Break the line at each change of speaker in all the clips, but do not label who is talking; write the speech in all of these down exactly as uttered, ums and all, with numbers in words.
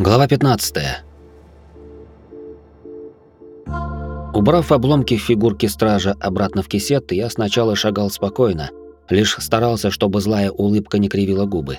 Глава пятнадцатая. Убрав обломки фигурки стража обратно в кисет, я сначала шагал спокойно, лишь старался, чтобы злая улыбка не кривила губы.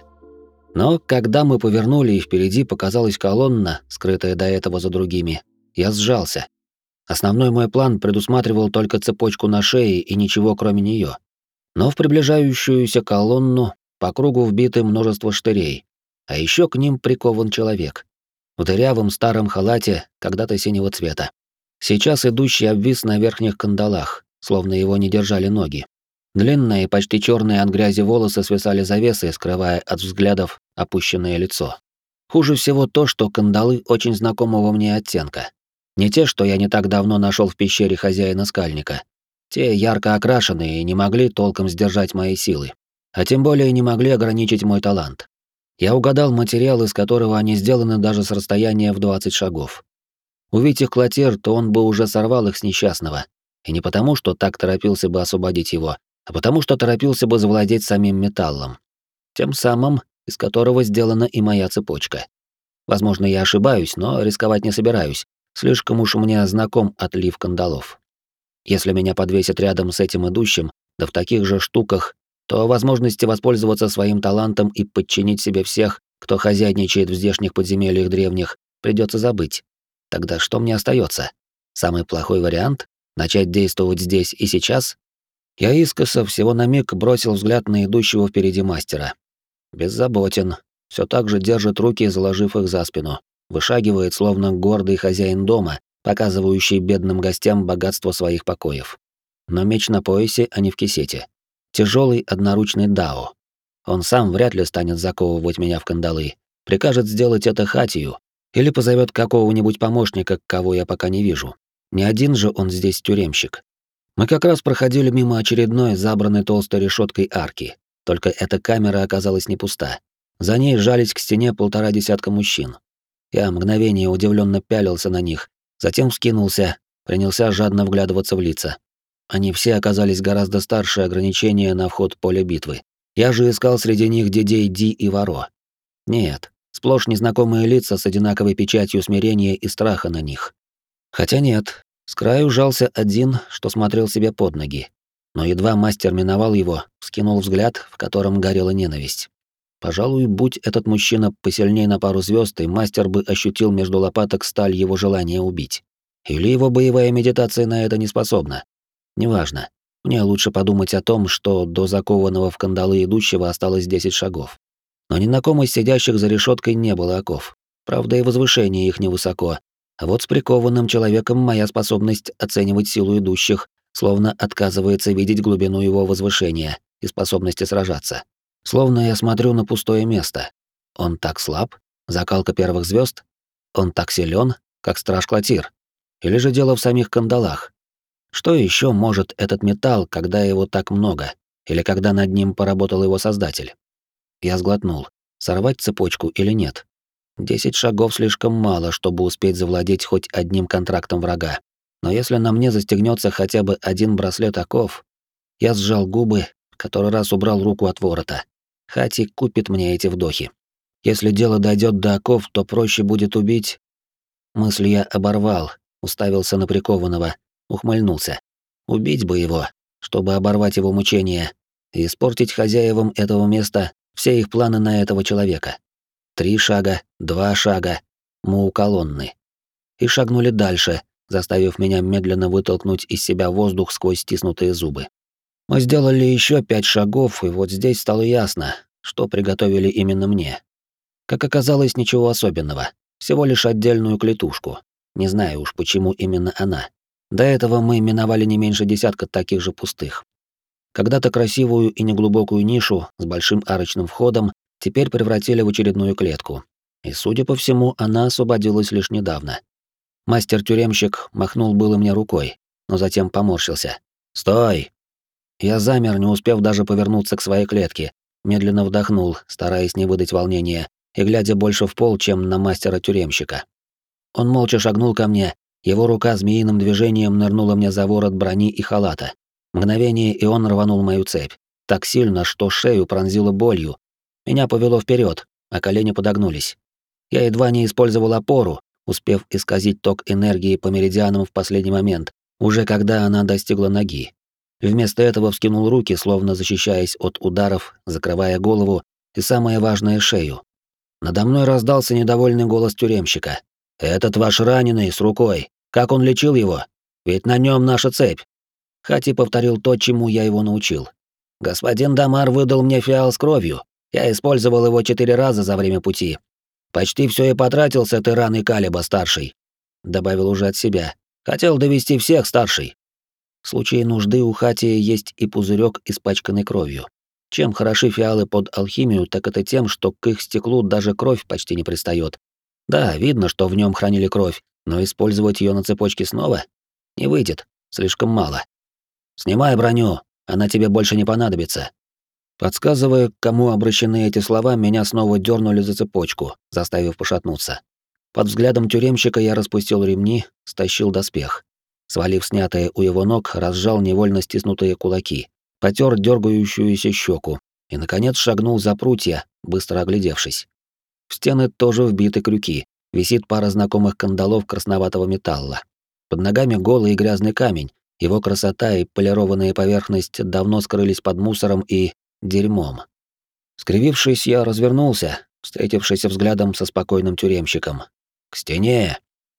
Но когда мы повернули и впереди показалась колонна, скрытая до этого за другими, я сжался. Основной мой план предусматривал только цепочку на шее и ничего кроме нее. Но в приближающуюся колонну по кругу вбиты множество штырей, а еще к ним прикован человек. В дырявом старом халате, когда-то синего цвета. Сейчас идущий обвис на верхних кандалах, словно его не держали ноги. Длинные, почти черные от грязи волосы свисали завесой, скрывая от взглядов опущенное лицо. Хуже всего то, что кандалы очень знакомого мне оттенка. Не те, что я не так давно нашел в пещере хозяина скальника. Те ярко окрашенные и не могли толком сдержать мои силы. А тем более не могли ограничить мой талант. Я угадал материал, из которого они сделаны даже с расстояния в двадцать шагов. Увидев Клотер, то он бы уже сорвал их с несчастного. И не потому, что так торопился бы освободить его, а потому, что торопился бы завладеть самим металлом. Тем самым, из которого сделана и моя цепочка. Возможно, я ошибаюсь, но рисковать не собираюсь. Слишком уж мне знаком отлив кандалов. Если меня подвесят рядом с этим идущим, да в таких же штуках, то возможности воспользоваться своим талантом и подчинить себе всех, кто хозяйничает в здешних подземельях древних, придется забыть. Тогда что мне остается? Самый плохой вариант — начать действовать здесь и сейчас? Я искоса всего на миг бросил взгляд на идущего впереди мастера. Беззаботен, все так же держит руки, заложив их за спину, вышагивает, словно гордый хозяин дома, показывающий бедным гостям богатство своих покоев. Но меч на поясе, а не в кисете. Тяжелый одноручный дао. Он сам вряд ли станет заковывать меня в кандалы, прикажет сделать это Хатию или позовет какого-нибудь помощника, кого я пока не вижу. Не один же он здесь тюремщик. Мы как раз проходили мимо очередной забранной толстой решеткой арки, только эта камера оказалась не пуста. За ней жались к стене полтора десятка мужчин. Я мгновение удивленно пялился на них, затем вскинулся, принялся жадно вглядываться в лица. Они все оказались гораздо старше ограничения на вход в поле битвы. Я же искал среди них дедей Ди и Варо. Нет, сплошь незнакомые лица с одинаковой печатью смирения и страха на них. Хотя нет, с краю жался один, что смотрел себе под ноги. Но едва мастер миновал его, вскинул взгляд, в котором горела ненависть. Пожалуй, будь этот мужчина посильнее на пару звезд, и мастер бы ощутил между лопаток сталь его желания убить. Или его боевая медитация на это не способна. Неважно. Мне лучше подумать о том, что до закованного в кандалы идущего осталось десять шагов. Но ни на ком из сидящих за решеткой не было оков. Правда, и возвышение их невысоко. А вот с прикованным человеком моя способность оценивать силу идущих словно отказывается видеть глубину его возвышения и способности сражаться. Словно я смотрю на пустое место. Он так слаб? Закалка первых звезд? Он так силен, как страж Клотир? Или же дело в самих кандалах? Что еще может этот металл, когда его так много, или когда над ним поработал его создатель? Я сглотнул. Сорвать цепочку или нет? Десять шагов слишком мало, чтобы успеть завладеть хоть одним контрактом врага. Но если на мне застегнется хотя бы один браслет оков... Я сжал губы, который раз убрал руку от ворота. Хати купит мне эти вдохи. Если дело дойдет до оков, то проще будет убить... Мысль я оборвал, уставился на прикованного, ухмыльнулся. Убить бы его, чтобы оборвать его мучения и испортить хозяевам этого места все их планы на этого человека. Три шага, два шага, мы у колонны. И шагнули дальше, заставив меня медленно вытолкнуть из себя воздух сквозь стиснутые зубы. Мы сделали еще пять шагов, и вот здесь стало ясно, что приготовили именно мне. Как оказалось, ничего особенного, всего лишь отдельную клетушку. Не знаю уж, почему именно она. До этого мы миновали не меньше десятка таких же пустых. Когда-то красивую и неглубокую нишу с большим арочным входом теперь превратили в очередную клетку. И, судя по всему, она освободилась лишь недавно. Мастер-тюремщик махнул было мне рукой, но затем поморщился. «Стой!» Я замер, не успев даже повернуться к своей клетке, медленно вдохнул, стараясь не выдать волнения, и глядя больше в пол, чем на мастера-тюремщика. Он молча шагнул ко мне, его рука змеиным движением нырнула мне за ворот брони и халата. Мгновение, и он рванул мою цепь. Так сильно, что шею пронзило болью. Меня повело вперед, а колени подогнулись. Я едва не использовал опору, успев исказить ток энергии по меридианам в последний момент, уже когда она достигла ноги. Вместо этого вскинул руки, словно защищаясь от ударов, закрывая голову и, самое важное, шею. Надо мной раздался недовольный голос тюремщика. «Этот ваш раненый с рукой. Как он лечил его? Ведь на нем наша цепь». Хати повторил то, чему я его научил. «Господин Дамар выдал мне фиал с кровью. Я использовал его четыре раза за время пути. Почти все и потратил с этой раны Калиба-старший», — добавил уже от себя. «Хотел довести всех, старший». В случае нужды у Хатии есть и пузырек, испачканный кровью. Чем хороши фиалы под алхимию, так это тем, что к их стеклу даже кровь почти не пристает. Да, видно, что в нем хранили кровь, но использовать ее на цепочке снова не выйдет, слишком мало. «Снимай броню, она тебе больше не понадобится». Подсказывая, к кому обращены эти слова, меня снова дернули за цепочку, заставив пошатнуться. Под взглядом тюремщика я распустил ремни, стащил доспех. Свалив снятое у его ног, разжал невольно стиснутые кулаки, потер дергающуюся щеку и, наконец, шагнул за прутья, быстро оглядевшись. В стены тоже вбиты крюки, висит пара знакомых кандалов красноватого металла. Под ногами голый и грязный камень, его красота и полированная поверхность давно скрылись под мусором и дерьмом. Скривившись, я развернулся, встретившись взглядом со спокойным тюремщиком. «К стене!»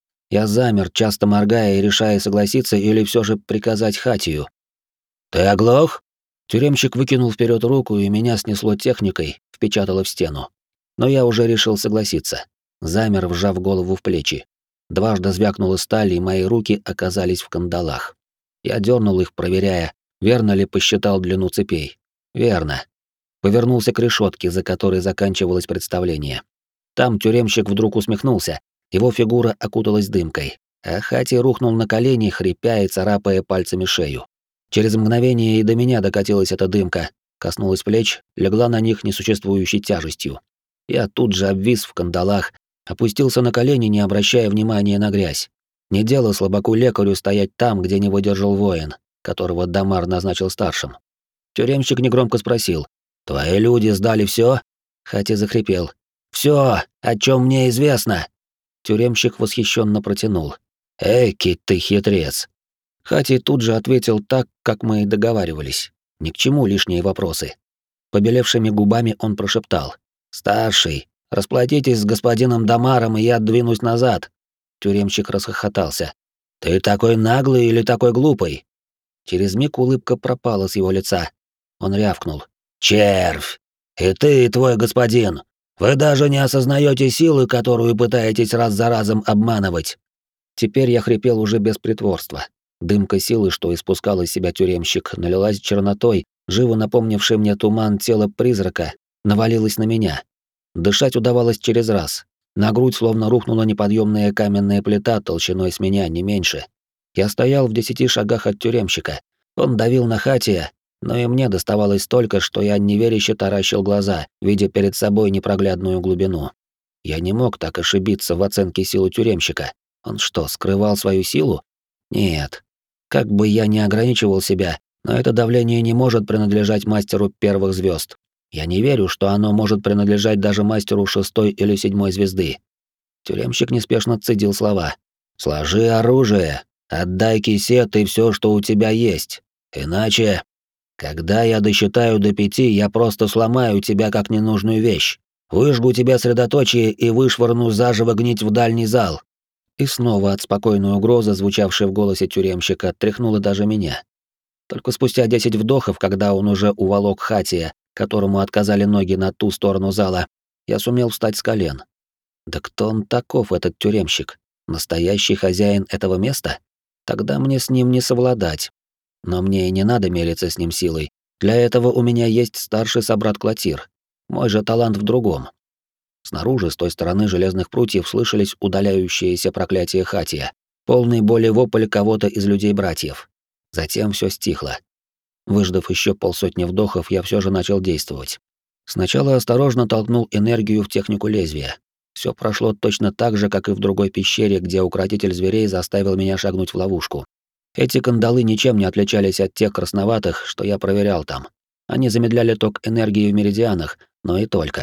Я замер, часто моргая и решая согласиться или все же приказать Хатию. «Ты оглох?» Тюремщик выкинул вперед руку, и меня снесло техникой, впечатало в стену. Но я уже решил согласиться. Замер, вжав голову в плечи. Дважды звякнула сталь, и мои руки оказались в кандалах. Я дернул их, проверяя, верно ли посчитал длину цепей. Верно. Повернулся к решетке, за которой заканчивалось представление. Там тюремщик вдруг усмехнулся, его фигура окуталась дымкой, а Хати рухнул на колени, хрипя и царапая пальцами шею. Через мгновение и до меня докатилась эта дымка, коснулась плеч, легла на них несуществующей тяжестью. Я тут же обвис в кандалах, опустился на колени, не обращая внимания на грязь. Не дело слабаку-лекарю стоять там, где не выдержал воин, которого Дамар назначил старшим. Тюремщик негромко спросил: «Твои люди сдали все?» Хати захрипел: «Все, о чем мне известно!» Тюремщик восхищенно протянул: «Эки ты хитрец!» Хати тут же ответил так, как мы и договаривались. Ни к чему лишние вопросы. Побелевшими губами он прошептал: «Старший, расплатитесь с господином Дамаром, и я двинусь назад». Тюремщик расхохотался: «Ты такой наглый или такой глупый?» Через миг улыбка пропала с его лица. Он рявкнул: «Червь! И ты, и твой господин! Вы даже не осознаете силы, которую пытаетесь раз за разом обманывать!» Теперь я хрипел уже без притворства. Дымка силы, что испускал из себя тюремщик, налилась чернотой, живо напомнившей мне туман тела призрака, навалилась на меня. Дышать удавалось через раз. На грудь словно рухнула неподъемная каменная плита толщиной с меня, не меньше. Я стоял в десяти шагах от тюремщика. Он давил на Хатия, но и мне доставалось столько, что я неверяще таращил глаза, видя перед собой непроглядную глубину. Я не мог так ошибиться в оценке силы тюремщика. Он что, скрывал свою силу? Нет. Как бы я ни ограничивал себя, но это давление не может принадлежать мастеру первых звезд. Я не верю, что оно может принадлежать даже мастеру шестой или седьмой звезды. Тюремщик неспешно цедил слова: «Сложи оружие, отдай кисет и все, что у тебя есть. Иначе, когда я досчитаю до пяти, я просто сломаю тебя как ненужную вещь, выжгу тебя средоточие и вышвырну заживо гнить в дальний зал». И снова от спокойной угрозы, звучавшей в голосе тюремщика, тряхнуло даже меня. Только спустя десять вдохов, когда он уже уволок Хатия, которому отказали ноги на ту сторону зала, я сумел встать с колен. Да кто он таков, этот тюремщик? Настоящий хозяин этого места? Тогда мне с ним не совладать. Но мне и не надо мериться с ним силой. Для этого у меня есть старший собрат Клотир. Мой же талант в другом. Снаружи, с той стороны железных прутьев, слышались удаляющиеся проклятия Хатия, полный боли вопль кого-то из людей-братьев. Затем все стихло. Выждав еще полсотни вдохов, я все же начал действовать. Сначала осторожно толкнул энергию в технику лезвия. Все прошло точно так же, как и в другой пещере, где укротитель зверей заставил меня шагнуть в ловушку. Эти кандалы ничем не отличались от тех красноватых, что я проверял там. Они замедляли ток энергии в меридианах, но и только.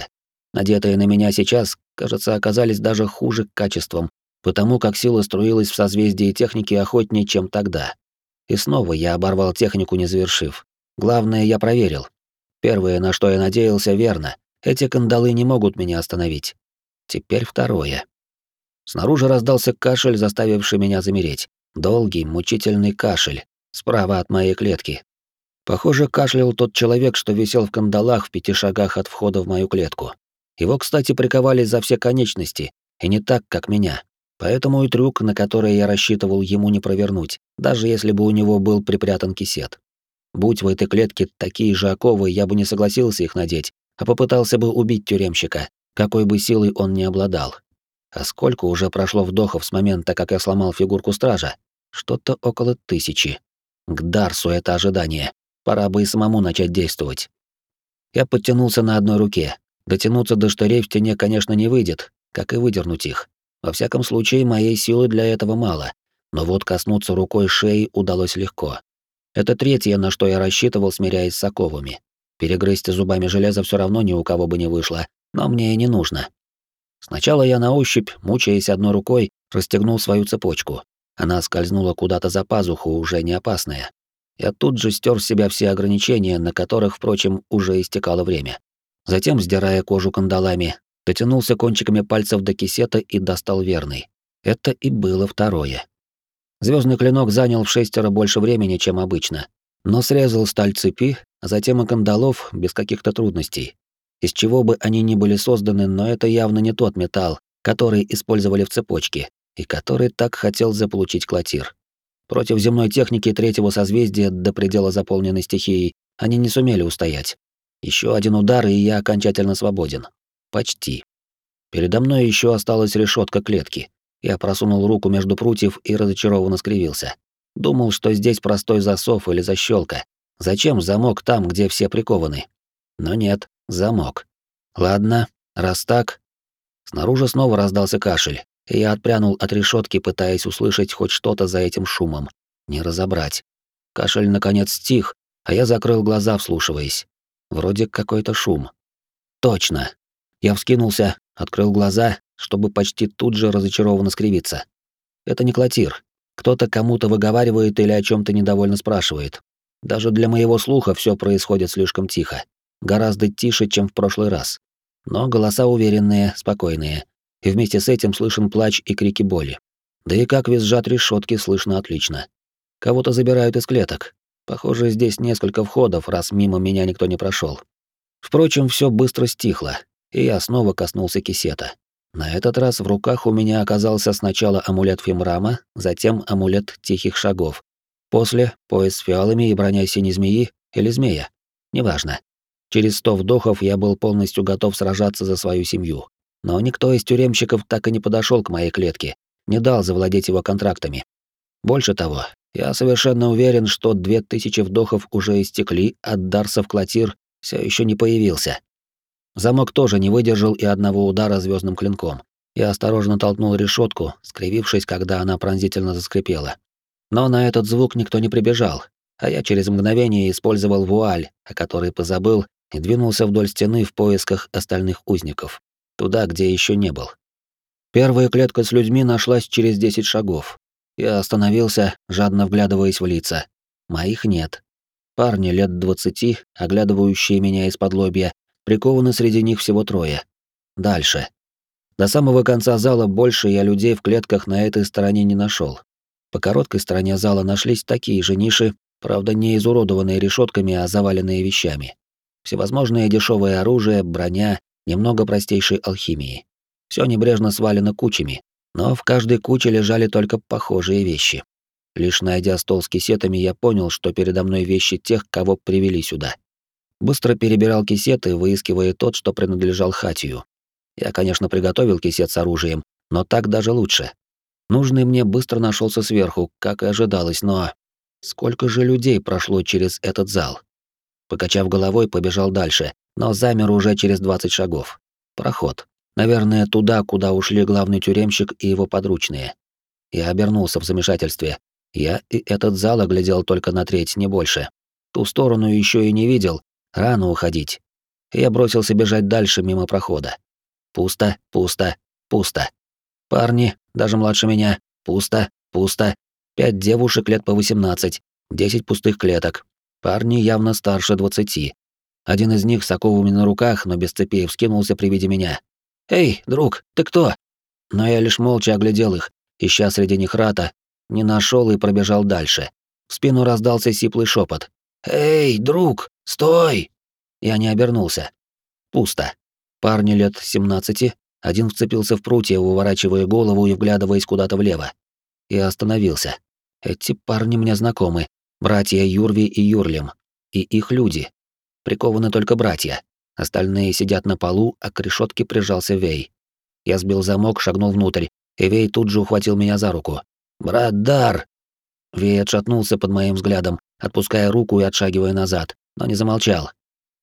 Надетые на меня сейчас, кажется, оказались даже хуже качеством, потому как сила струилась в созвездии техники охотнее, чем тогда. И снова я оборвал технику, не завершив. Главное, я проверил. Первое, на что я надеялся, верно. Эти кандалы не могут меня остановить. Теперь второе. Снаружи раздался кашель, заставивший меня замереть. Долгий, мучительный кашель. Справа от моей клетки. Похоже, кашлял тот человек, что висел в кандалах в пяти шагах от входа в мою клетку. Его, кстати, приковали за все конечности, и не так, как меня. Поэтому и трюк, на который я рассчитывал, ему не провернуть, даже если бы у него был припрятан кисет. Будь в этой клетке такие же оковы, я бы не согласился их надеть, а попытался бы убить тюремщика, какой бы силой он ни обладал. А сколько уже прошло вдохов с момента, как я сломал фигурку стража? Что-то около тысячи. К Дарсу это ожидание. Пора бы и самому начать действовать. Я подтянулся на одной руке. Дотянуться до штырей в стене, конечно, не выйдет, как и выдернуть их. Во всяком случае, моей силы для этого мало. Но вот коснуться рукой шеи удалось легко. Это третье, на что я рассчитывал, смиряясь с оковами. Перегрызть зубами железо все равно ни у кого бы не вышло, но мне и не нужно. Сначала я на ощупь, мучаясь одной рукой, расстегнул свою цепочку. Она скользнула куда-то за пазуху, уже не опасная. Я тут же стер с себя все ограничения, на которых, впрочем, уже истекало время. Затем, сдирая кожу кандалами, дотянулся кончиками пальцев до кисета и достал верный. Это и было второе. Звездный клинок занял в шестеро больше времени, чем обычно, но срезал сталь цепи, а затем и кандалов без каких-то трудностей. Из чего бы они ни были созданы, но это явно не тот металл, который использовали в цепочке, и который так хотел заполучить Клотир. Против земной техники третьего созвездия до предела заполненной стихией они не сумели устоять. Еще один удар, и я окончательно свободен. Почти. Передо мной еще осталась решетка клетки. Я просунул руку между прутьев и разочарованно скривился. Думал, что здесь простой засов или защелка. Зачем замок там, где все прикованы? Но нет, замок. Ладно, раз так. Снаружи снова раздался кашель, и я отпрянул от решетки, пытаясь услышать хоть что-то за этим шумом. Не разобрать. Кашель наконец стих, а я закрыл глаза, вслушиваясь. Вроде какой-то шум. Точно. Я вскинулся, открыл глаза, чтобы почти тут же разочарованно скривиться. Это не Клотир. Кто-то кому-то выговаривает или о чем то недовольно спрашивает. Даже для моего слуха все происходит слишком тихо. Гораздо тише, чем в прошлый раз. Но голоса уверенные, спокойные. И вместе с этим слышен плач и крики боли. Да и как визжат решетки, слышно отлично. Кого-то забирают из клеток. Похоже, здесь несколько входов, раз мимо меня никто не прошел. Впрочем, все быстро стихло, и я снова коснулся кисета. На этот раз в руках у меня оказался сначала амулет Фимрама, затем амулет Тихих Шагов. После — пояс с фиалами и броня синей змеи или змея. Неважно. Через сто вдохов я был полностью готов сражаться за свою семью. Но никто из тюремщиков так и не подошел к моей клетке, не дал завладеть его контрактами. Больше того, я совершенно уверен, что две тысячи вдохов уже истекли, а Дарсов Клотир все еще не появился. Замок тоже не выдержал и одного удара звездным клинком. Я осторожно толкнул решетку, скривившись, когда она пронзительно заскрипела. Но на этот звук никто не прибежал, а я через мгновение использовал вуаль, о которой позабыл, и двинулся вдоль стены в поисках остальных узников, туда, где еще не был. Первая клетка с людьми нашлась через десять шагов. Я остановился, жадно вглядываясь в лица. Моих нет. Парни лет двадцати, оглядывающие меня из-под лобья, прикованы среди них всего трое. Дальше. До самого конца зала больше я людей в клетках на этой стороне не нашел. По короткой стороне зала нашлись такие же ниши, правда не изуродованные решетками, а заваленные вещами. Всевозможное дешевое оружие, броня, немного простейшей алхимии. Все небрежно свалено кучами, но в каждой куче лежали только похожие вещи. Лишь найдя стол с кисетами, я понял, что передо мной вещи тех, кого привели сюда. Быстро перебирал кисеты, выискивая тот, что принадлежал Хатию. Я, конечно, приготовил кисет с оружием, но так даже лучше. Нужный мне быстро нашелся сверху, как и ожидалось, но... Сколько же людей прошло через этот зал? Покачав головой, побежал дальше, но замер уже через двадцать шагов. Проход. Наверное, туда, куда ушли главный тюремщик и его подручные. Я обернулся в замешательстве. Я и этот зал оглядел только на треть, не больше. Ту сторону еще и не видел. Рано уходить. и я бросился бежать дальше мимо прохода. Пусто, пусто, пусто. Парни, даже младше меня, пусто, пусто. Пять девушек лет по восемнадцать, десять пустых клеток. Парни явно старше двадцати. Один из них с оковами на руках, но без цепей, вскинулся при виде меня. «Эй, друг, ты кто?» Но я лишь молча оглядел их, ища среди них Рата, не нашел и пробежал дальше. В спину раздался сиплый шепот. «Эй, друг, стой!» Я не обернулся. Пусто. Парни лет семнадцати, один вцепился в прутья, выворачивая голову и вглядываясь куда-то влево. Я остановился. Эти парни мне знакомы. Братья Юрви и Юрлим. И их люди. Прикованы только братья. Остальные сидят на полу, а к решетке прижался Вей. Я сбил замок, шагнул внутрь, и Вей тут же ухватил меня за руку. «Брат Дар!» Вей отшатнулся под моим взглядом, отпуская руку и отшагивая назад, но не замолчал.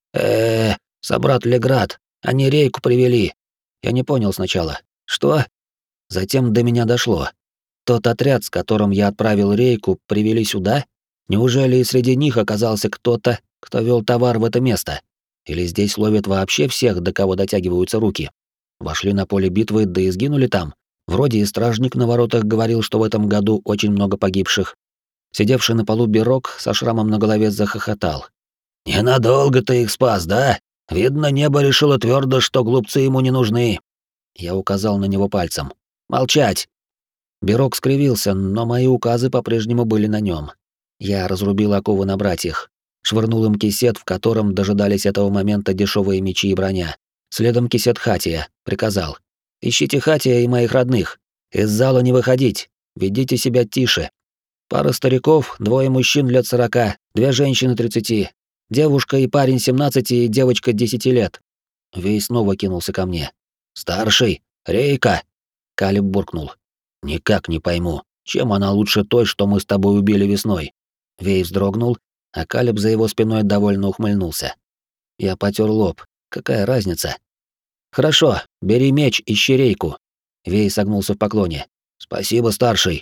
э собрат Леград, они рейку привели». Я не понял сначала. «Что?» Затем до меня дошло. Тот отряд, с которым я отправил рейку, привели сюда? Неужели и среди них оказался кто-то, кто вел товар в это место? Или здесь ловят вообще всех, до кого дотягиваются руки? Вошли на поле битвы, да и сгинули там. Вроде и стражник на воротах говорил, что в этом году очень много погибших. Сидевший на полу Бирок со шрамом на голове захохотал. «Ненадолго ты их спас, да? Видно, небо решило твердо, что глупцы ему не нужны». Я указал на него пальцем. «Молчать!» Бирок скривился, но мои указы по-прежнему были на нем. Я разрубил оковы на братьях, швырнул им кисет, в котором дожидались этого момента дешевые мечи и броня. Следом кисет Хатия, приказал. «Ищите Хатия и моих родных. Из зала не выходить, ведите себя тише. Пара стариков, двое мужчин лет сорока, две женщины тридцати, девушка и парень семнадцати и девочка десяти лет». Вей снова кинулся ко мне. «Старший, Рейка!» Калиб буркнул. «Никак не пойму, чем она лучше той, что мы с тобой убили весной?» Вей вздрогнул, а Калиб за его спиной довольно ухмыльнулся. Я потер лоб. Какая разница? «Хорошо, бери меч, ищи Рейку». Вей согнулся в поклоне. «Спасибо, старший».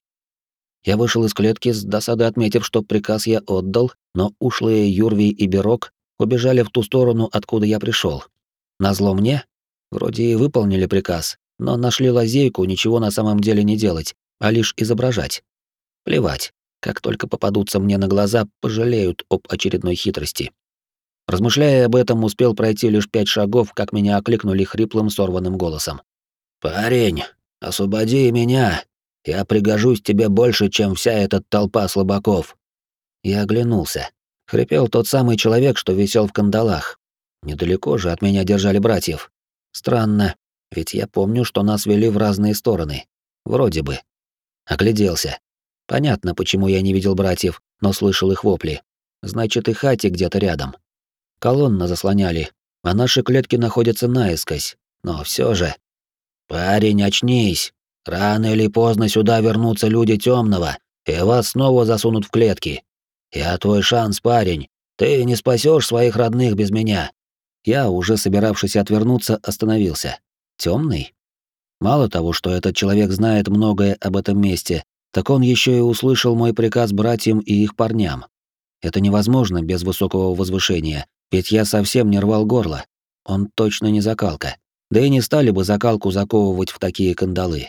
Я вышел из клетки, с досадой отметив, что приказ я отдал, но ушлые Юрви и Бирок убежали в ту сторону, откуда я пришел. Назло мне? Вроде и выполнили приказ, но нашли лазейку ничего на самом деле не делать, а лишь изображать. Плевать, как только попадутся мне на глаза, пожалеют об очередной хитрости. Размышляя об этом, успел пройти лишь пять шагов, как меня окликнули хриплым сорванным голосом. «Парень, освободи меня, я пригожусь тебе больше, чем вся эта толпа слабаков». Я оглянулся. Хрипел тот самый человек, что висел в кандалах. Недалеко же от меня держали братьев. Странно, ведь я помню, что нас вели в разные стороны. Вроде бы. Огляделся. Понятно, почему я не видел братьев, но слышал их вопли. Значит, и Хати где-то рядом. Колонны заслоняли, а наши клетки находятся наискось. Но все же... «Парень, очнись! Рано или поздно сюда вернутся люди Темного, и вас снова засунут в клетки. Я твой шанс, парень. Ты не спасешь своих родных без меня». Я, уже собиравшись отвернуться, остановился. Темный? Мало того, что этот человек знает многое об этом месте, так он еще и услышал мой приказ братьям и их парням. Это невозможно без высокого возвышения, ведь я совсем не рвал горло. Он точно не закалка. Да и не стали бы закалку заковывать в такие кандалы.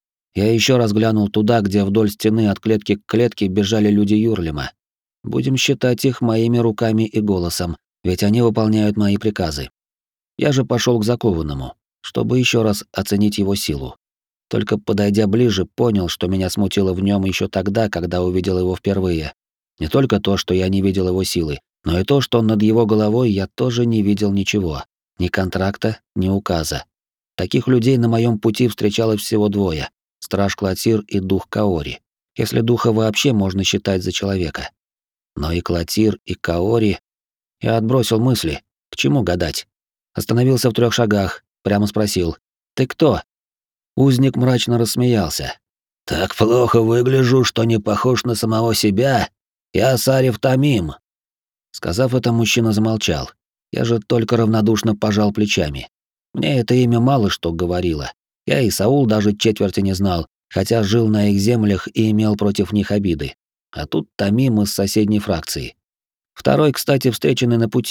Я еще раз глянул туда, где вдоль стены от клетки к клетке бежали люди Юрлима. Будем считать их моими руками и голосом, ведь они выполняют мои приказы. Я же пошел к закованному, чтобы еще раз оценить его силу. Только подойдя ближе, понял, что меня смутило в нем еще тогда, когда увидел его впервые. Не только то, что я не видел его силы, но и то, что над его головой я тоже не видел ничего. Ни контракта, ни указа. Таких людей на моем пути встречалось всего двое — страж Клотир и дух Каори, если духа вообще можно считать за человека. Но и Клотир, и Каори... Я отбросил мысли. К чему гадать? Остановился в трех шагах, прямо спросил: «Ты кто?» Узник мрачно рассмеялся. «Так плохо выгляжу, что не похож на самого себя. Я Сарев Тамим». Сказав это, мужчина замолчал. Я же только равнодушно пожал плечами. Мне это имя мало что говорило. Я и Саул даже четверти не знал, хотя жил на их землях и имел против них обиды. А тут Тамим из соседней фракции. Второй, кстати, встреченный на пути.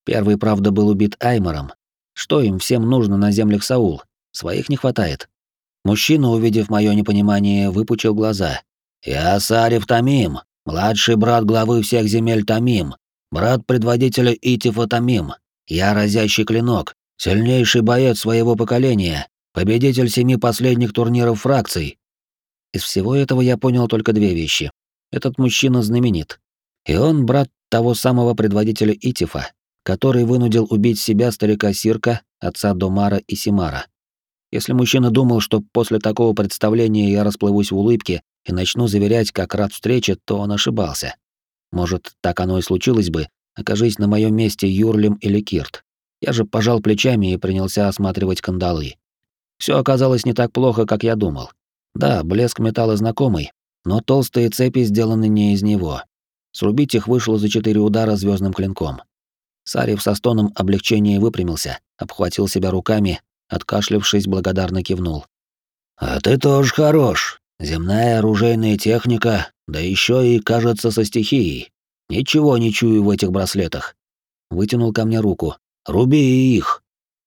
Первый, правда, был убит Аймором. Что им всем нужно на землях Саул? Своих не хватает. Мужчина, увидев мое непонимание, выпучил глаза. «Я Сариф Тамим, младший брат главы всех земель Тамим, брат предводителя Итифа Тамим. Я разящий клинок, сильнейший боец своего поколения, победитель семи последних турниров фракций». Из всего этого я понял только две вещи. Этот мужчина знаменит. И он брат того самого предводителя Итифа, который вынудил убить себя старика Сирка, отца Домара и Симара. Если мужчина думал, что после такого представления я расплывусь в улыбке и начну заверять, как рад встрече, то он ошибался. Может, так оно и случилось бы, окажись на моем месте Юрлим или Кирт. Я же пожал плечами и принялся осматривать кандалы. Все оказалось не так плохо, как я думал. Да, блеск металла знакомый, но толстые цепи сделаны не из него. Срубить их вышло за четыре удара звездным клинком. Сариф со стоном облегчения выпрямился, обхватил себя руками, откашлявшись, благодарно кивнул. «А ты тоже хорош. Земная оружейная техника, да еще и, кажется, со стихией. Ничего не чую в этих браслетах». Вытянул ко мне руку. «Руби их!»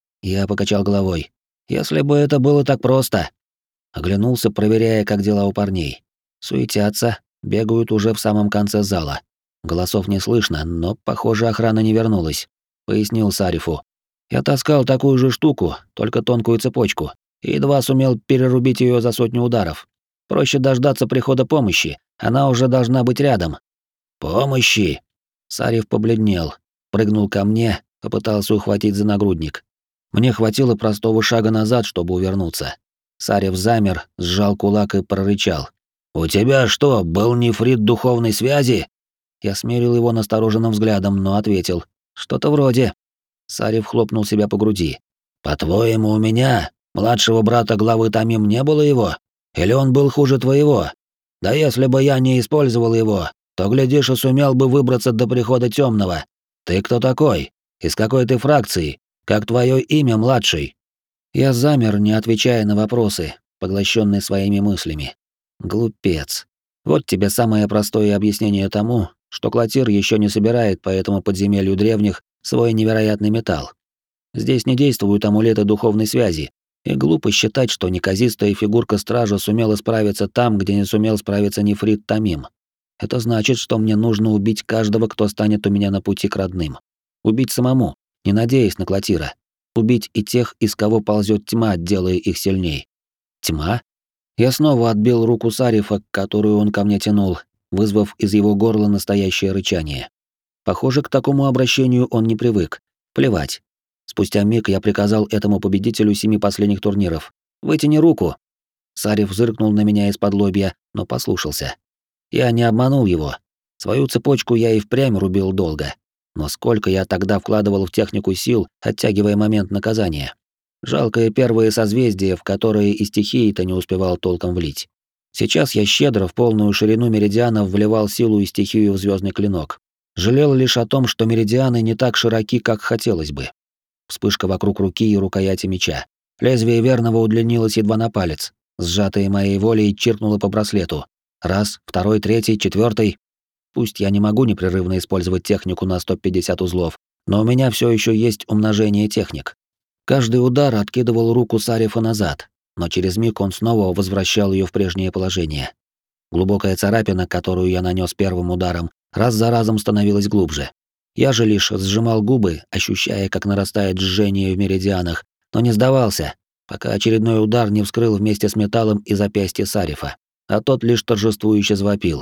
Я покачал головой. «Если бы это было так просто!» Оглянулся, проверяя, как дела у парней. Суетятся, бегают уже в самом конце зала. Голосов не слышно, но, похоже, охрана не вернулась. Пояснил Сарифу. Я таскал такую же штуку, только тонкую цепочку, и едва сумел перерубить ее за сотню ударов. Проще дождаться прихода помощи, она уже должна быть рядом. «Помощи!» Сариф побледнел, прыгнул ко мне, попытался ухватить за нагрудник. Мне хватило простого шага назад, чтобы увернуться. Сариф замер, сжал кулак и прорычал. «У тебя что, был нефрит духовной связи?» Я смерил его настороженным взглядом, но ответил. «Что-то вроде». Сариф хлопнул себя по груди. «По-твоему, у меня, младшего брата главы Тамим, не было его? Или он был хуже твоего? Да если бы я не использовал его, то, глядишь, и сумел бы выбраться до прихода Темного. Ты кто такой? Из какой ты фракции? Как твое имя, младший?» Я замер, не отвечая на вопросы, поглощенный своими мыслями. Глупец. Вот тебе самое простое объяснение тому, что Клотир еще не собирает по этому подземелью древних свой невероятный металл. Здесь не действуют амулеты духовной связи, и глупо считать, что неказистая фигурка стража сумела справиться там, где не сумел справиться нефрит Тамим. Это значит, что мне нужно убить каждого, кто станет у меня на пути к родным. Убить самому, не надеясь на Клотира. Убить и тех, из кого ползет тьма, делая их сильней. Тьма? Я снова отбил руку Сарифа, которую он ко мне тянул, вызвав из его горла настоящее рычание. Похоже, к такому обращению он не привык. Плевать. Спустя миг я приказал этому победителю семи последних турниров: «Вытяни руку!» Сариф зыркнул на меня из-под лобья, но послушался. Я не обманул его. Свою цепочку я и впрямь рубил долго. Но сколько я тогда вкладывал в технику сил, оттягивая момент наказания. Жалкое первое созвездие, в которое и стихии-то не успевал толком влить. Сейчас я щедро в полную ширину меридианов вливал силу и стихию в звездный клинок. Жалел лишь о том, что меридианы не так широки, как хотелось бы. Вспышка вокруг руки и рукояти меча. Лезвие верного удлинилось едва на палец. Сжатое моей волей чиркнуло по браслету. Раз, второй, третий, четвертый. Пусть я не могу непрерывно использовать технику на сто пятьдесят узлов, но у меня все еще есть умножение техник. Каждый удар откидывал руку Сарифа назад, но через миг он снова возвращал ее в прежнее положение. Глубокая царапина, которую я нанес первым ударом, раз за разом становилась глубже. Я же лишь сжимал губы, ощущая, как нарастает жжение в меридианах, но не сдавался, пока очередной удар не вскрыл вместе с металлом и запястье Сарифа, а тот лишь торжествующе завопил.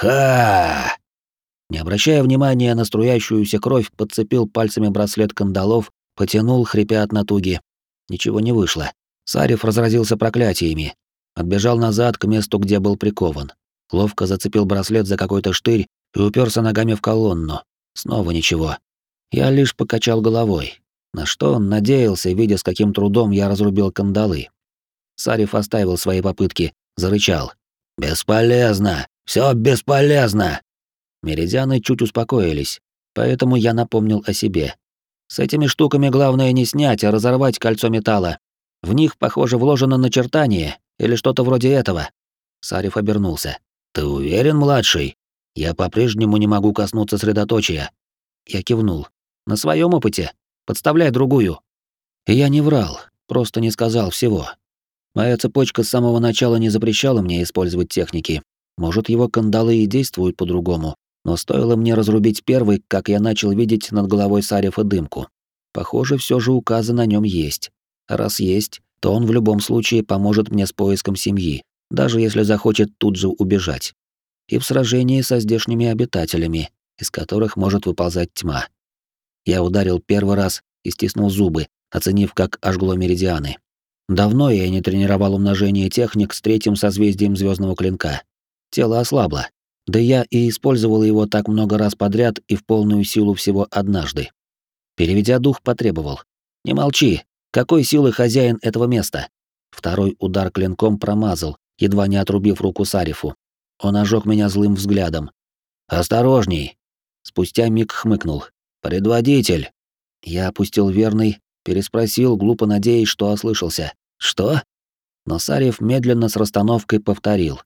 «Ха!» Не обращая внимания на струящуюся кровь, подцепил пальцами браслет кандалов, потянул, хрипя от натуги. Ничего не вышло. Сариф разразился проклятиями. Отбежал назад к месту, где был прикован. Ловко зацепил браслет за какой-то штырь и уперся ногами в колонну. Снова ничего. Я лишь покачал головой. На что он надеялся, видя, с каким трудом я разрубил кандалы. Сариф оставил свои попытки, зарычал. «Бесполезно! Все бесполезно!» Меридианы чуть успокоились, поэтому я напомнил о себе. С этими штуками главное не снять, а разорвать кольцо металла. В них, похоже, вложено начертание или что-то вроде этого. Сариф обернулся. «Ты уверен, младший? Я по-прежнему не могу коснуться средоточия». Я кивнул. На своем опыте. Подставляй другую». И я не врал, просто не сказал всего. Моя цепочка с самого начала не запрещала мне использовать техники. Может, его кандалы и действуют по-другому, но стоило мне разрубить первый, как я начал видеть над головой Сарифа дымку. Похоже, все же указы на нем есть. А раз есть, то он в любом случае поможет мне с поиском семьи, даже если захочет тут же убежать. И в сражении со здешними обитателями, из которых может выползать тьма. Я ударил первый раз и стиснул зубы, оценив, как ожгло меридианы. Давно я не тренировал умножение техник с третьим созвездием звездного клинка. Тело ослабло. Да я и использовал его так много раз подряд и в полную силу всего однажды. Переведя дух, потребовал: «Не молчи! Какой силы хозяин этого места?» Второй удар клинком промазал, едва не отрубив руку Сарифу. Он ожег меня злым взглядом. «Осторожней!» Спустя миг хмыкнул. «Предводитель!» Я опустил верный, переспросил, глупо надеясь, что ослышался. «Что?» Но Сариф медленно с расстановкой повторил.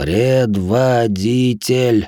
«Предводитель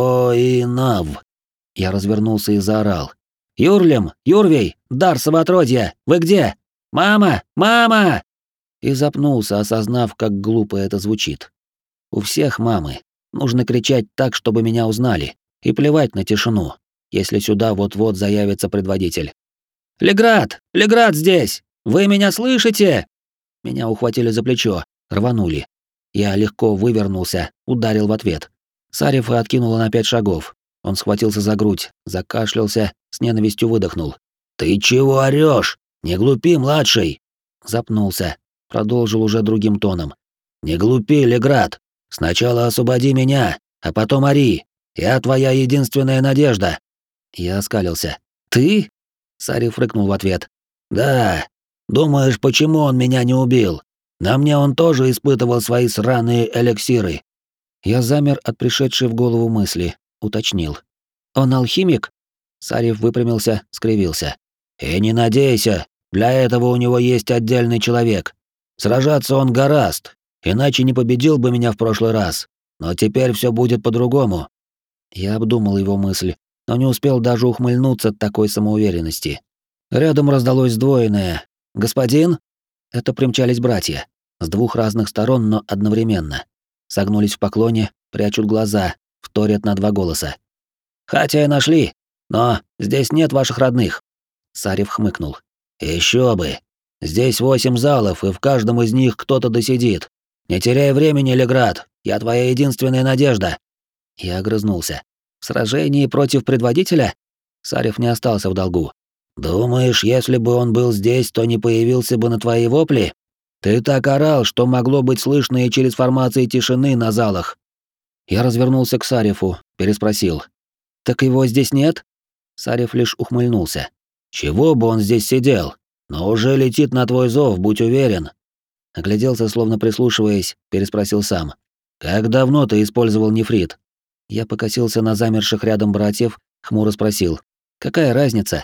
воинов!» Я развернулся и заорал. «Юрлим! Юрвей! Дар Савотродья! Вы где? Мама! Мама!» И запнулся, осознав, как глупо это звучит. У всех мамы. Нужно кричать так, чтобы меня узнали. И плевать на тишину, если сюда вот-вот заявится предводитель. «Леград! Леград здесь! Вы меня слышите?» Меня ухватили за плечо, рванули. Я легко вывернулся, ударил в ответ. Сарифа откинула на пять шагов. Он схватился за грудь, закашлялся, с ненавистью выдохнул. «Ты чего орёшь? Не глупи, младший!» Запнулся, продолжил уже другим тоном. «Не глупи, Леград! Сначала освободи меня, а потом ори! Я твоя единственная надежда!» Я оскалился. «Ты?» Сариф рыкнул в ответ. «Да. Думаешь, почему он меня не убил? На мне он тоже испытывал свои сраные эликсиры». Я замер от пришедшей в голову мысли, уточнил. «Он алхимик?» Сариф выпрямился, скривился. «И не надейся, для этого у него есть отдельный человек. Сражаться он гораст, иначе не победил бы меня в прошлый раз. Но теперь все будет по-другому». Я обдумал его мысль, но не успел даже ухмыльнуться от такой самоуверенности. Рядом раздалось сдвоенное: «Господин?» Это примчались братья. С двух разных сторон, но одновременно. Согнулись в поклоне, прячут глаза, вторят на два голоса. «Хотя нашли, но здесь нет ваших родных». Сариф хмыкнул. «Еще бы! Здесь восемь залов, и в каждом из них кто-то досидит. Не теряй времени, Леград, я твоя единственная надежда». Я огрызнулся. «В сражении против предводителя?» Сариф не остался в долгу. «Думаешь, если бы он был здесь, то не появился бы на твои вопли? Ты так орал, что могло быть слышно и через формации тишины на залах». Я развернулся к Сарифу, переспросил. «Так его здесь нет?» Сариф лишь ухмыльнулся. «Чего бы он здесь сидел? Но уже летит на твой зов, будь уверен». Огляделся, словно прислушиваясь, переспросил сам. «Как давно ты использовал нефрит?» Я покосился на замерших рядом братьев, хмуро спросил. «Какая разница?»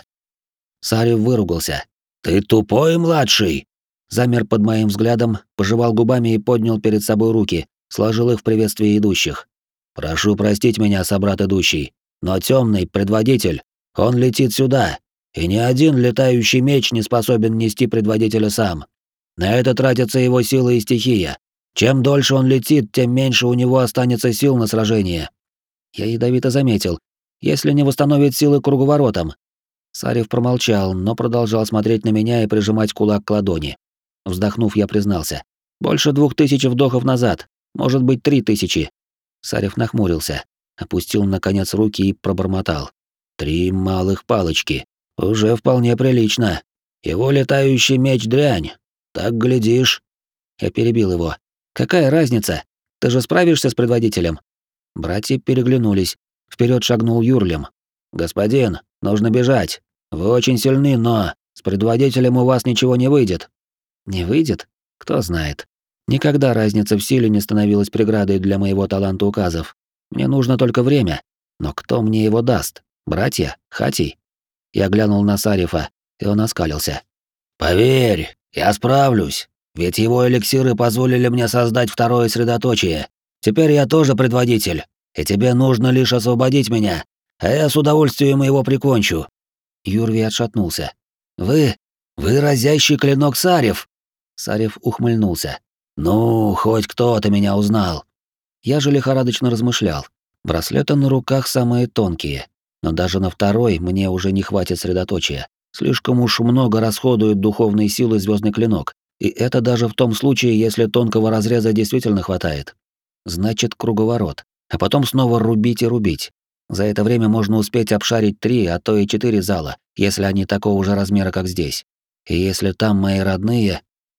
Сариф выругался. «Ты тупой, младший!» Замер под моим взглядом, пожевал губами и поднял перед собой руки, сложил их в приветствии идущих. «Прошу простить меня, собрат идущий, но темный предводитель, он летит сюда, и ни один летающий меч не способен нести предводителя сам. На это тратятся его силы и стихия. Чем дольше он летит, тем меньше у него останется сил на сражение». Я ядовито заметил: «Если не восстановит силы круговоротом». Сариф промолчал, но продолжал смотреть на меня и прижимать кулак к ладони. Вздохнув, я признался: «Больше двух тысяч вдохов назад, может быть, три тысячи». Сариф нахмурился, опустил наконец руки и пробормотал: «Три малых палочки. Уже вполне прилично. Его летающий меч дрянь. Так глядишь». Я перебил его. «Какая разница? Ты же справишься с предводителем?» Братья переглянулись. Вперед шагнул Юрлим. «Господин, нужно бежать. Вы очень сильны, но с предводителем у вас ничего не выйдет». «Не выйдет? Кто знает. Никогда разница в силе не становилась преградой для моего таланта указов. Мне нужно только время. Но кто мне его даст? Братья? Хатий?» Я глянул на Сарифа, и он оскалился. «Поверь, я справлюсь. Ведь его эликсиры позволили мне создать второе средоточие. Теперь я тоже предводитель, и тебе нужно лишь освободить меня, а я с удовольствием его прикончу». Юрвий отшатнулся. «Вы... вы разящий клинок Сарев!» Сарев ухмыльнулся. «Ну, хоть кто-то меня узнал!» Я же лихорадочно размышлял. Браслеты на руках самые тонкие, но даже на второй мне уже не хватит средоточия. Слишком уж много расходует духовной силы звездный клинок, и это даже в том случае, если тонкого разреза действительно хватает. Значит, круговорот, а потом снова рубить и рубить. За это время можно успеть обшарить три, а то и четыре зала, если они такого же размера, как здесь. И если там мои родные...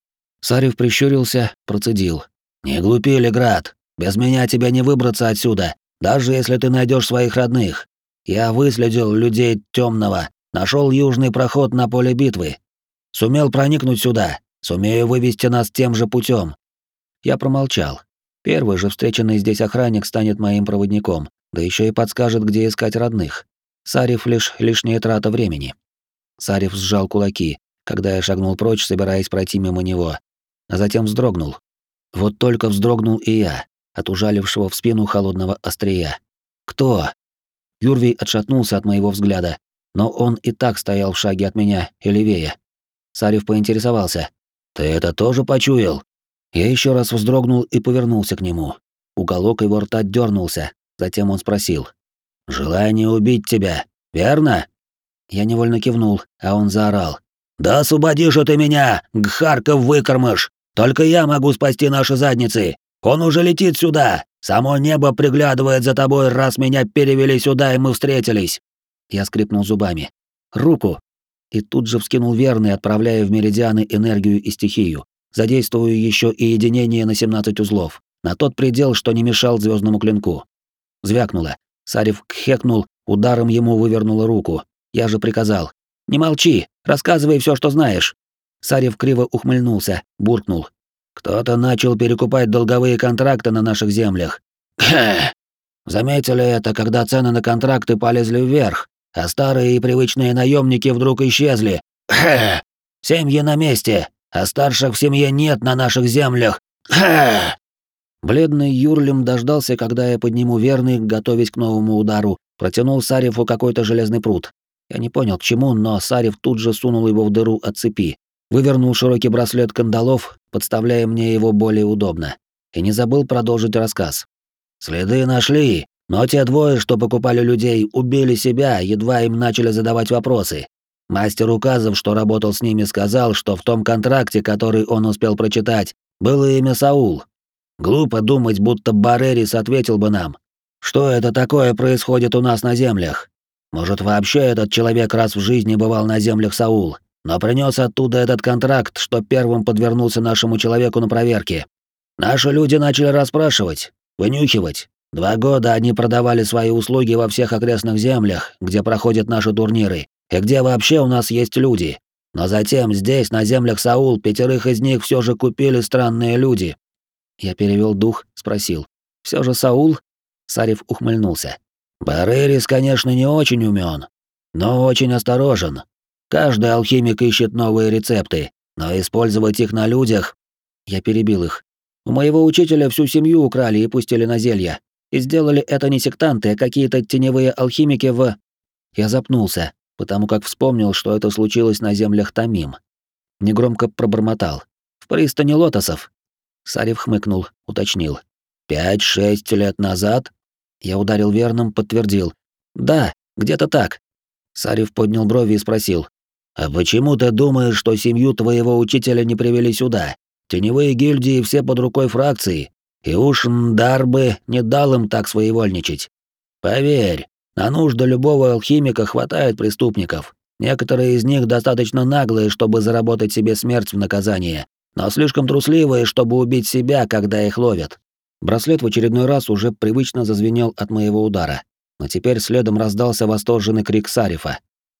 Сарев прищурился, процедил. «Не глупи, Леград, без меня тебе не выбраться отсюда, даже если ты найдешь своих родных. Я выследил людей Темного, нашел южный проход на поле битвы. Сумел проникнуть сюда, сумею вывести нас тем же путем. Я промолчал. Первый же встреченный здесь охранник станет моим проводником, да еще и подскажет, где искать родных. Сарев лишь лишняя трата времени. Сарев сжал кулаки, когда я шагнул прочь, собираясь пройти мимо него, а затем вздрогнул. Вот только вздрогнул и я, от ужалившего в спину холодного острия. «Кто?» Юрвий отшатнулся от моего взгляда, но он и так стоял в шаге от меня и левее. Сарев поинтересовался. «Ты это тоже почуял?» Я еще раз вздрогнул и повернулся к нему. Уголок его рта дернулся, затем он спросил. «Желание убить тебя, верно?» Я невольно кивнул, а он заорал. «Да освободишь ты меня, Гхарков выкормыш! Только я могу спасти наши задницы! Он уже летит сюда! Само небо приглядывает за тобой, раз меня перевели сюда, и мы встретились!» Я скрипнул зубами. «Руку!» И тут же вскинул верный, отправляя в меридианы энергию и стихию, задействуя еще и единение на семнадцать узлов, на тот предел, что не мешал звездному клинку. Звякнуло. Сарев кхекнул, ударом ему вывернула руку. Я же приказал. «Не молчи, рассказывай все, что знаешь». Сарев криво ухмыльнулся, буркнул. «Кто-то начал перекупать долговые контракты на наших землях. Кхе! Заметили это, когда цены на контракты полезли вверх, а старые и привычные наемники вдруг исчезли. Кхе! Семьи на месте, а старших в семье нет на наших землях. Кхе!» Бледный Юрлим дождался, когда я подниму верный, готовясь к новому удару, протянул Сареву какой-то железный прут. Я не понял, к чему, но Сарев тут же сунул его в дыру от цепи, вывернул широкий браслет кандалов, подставляя мне его более удобно, и не забыл продолжить рассказ. «Следы нашли, но те двое, что покупали людей, убили себя, едва им начали задавать вопросы. Мастер указов, что работал с ними, сказал, что в том контракте, который он успел прочитать, было имя Саул. Глупо думать, будто Барерис ответил бы нам. Что это такое происходит у нас на землях? Может, вообще этот человек раз в жизни бывал на землях Саул, но принес оттуда этот контракт, что первым подвернулся нашему человеку на проверке. Наши люди начали расспрашивать, вынюхивать. Два года они продавали свои услуги во всех окрестных землях, где проходят наши турниры, и где вообще у нас есть люди. Но затем здесь, на землях Саул, пятерых из них все же купили странные люди». Я перевел дух, спросил. «Все же Саул?» Сарев ухмыльнулся. «Барерис, конечно, не очень умен, но очень осторожен. Каждый алхимик ищет новые рецепты, но использовать их на людях...» Я перебил их. «У моего учителя всю семью украли и пустили на зелья. И сделали это не сектанты, а какие-то теневые алхимики в...» Я запнулся, потому как вспомнил, что это случилось на землях Тамим. Негромко пробормотал. «В пристани лотосов». Сарев хмыкнул, уточнил. «Пять-шесть лет назад?» Я ударил верным, подтвердил. «Да, где-то так». Сарев поднял брови и спросил. «А почему ты думаешь, что семью твоего учителя не привели сюда? Теневые гильдии все под рукой фракции, и уж Ндар бы не дал им так своевольничать. Поверь, на нужды любого алхимика хватает преступников. Некоторые из них достаточно наглые, чтобы заработать себе смерть в наказание, но слишком трусливые, чтобы убить себя, когда их ловят». Браслет в очередной раз уже привычно зазвенел от моего удара, но теперь следом раздался восторженный крик Сарифа.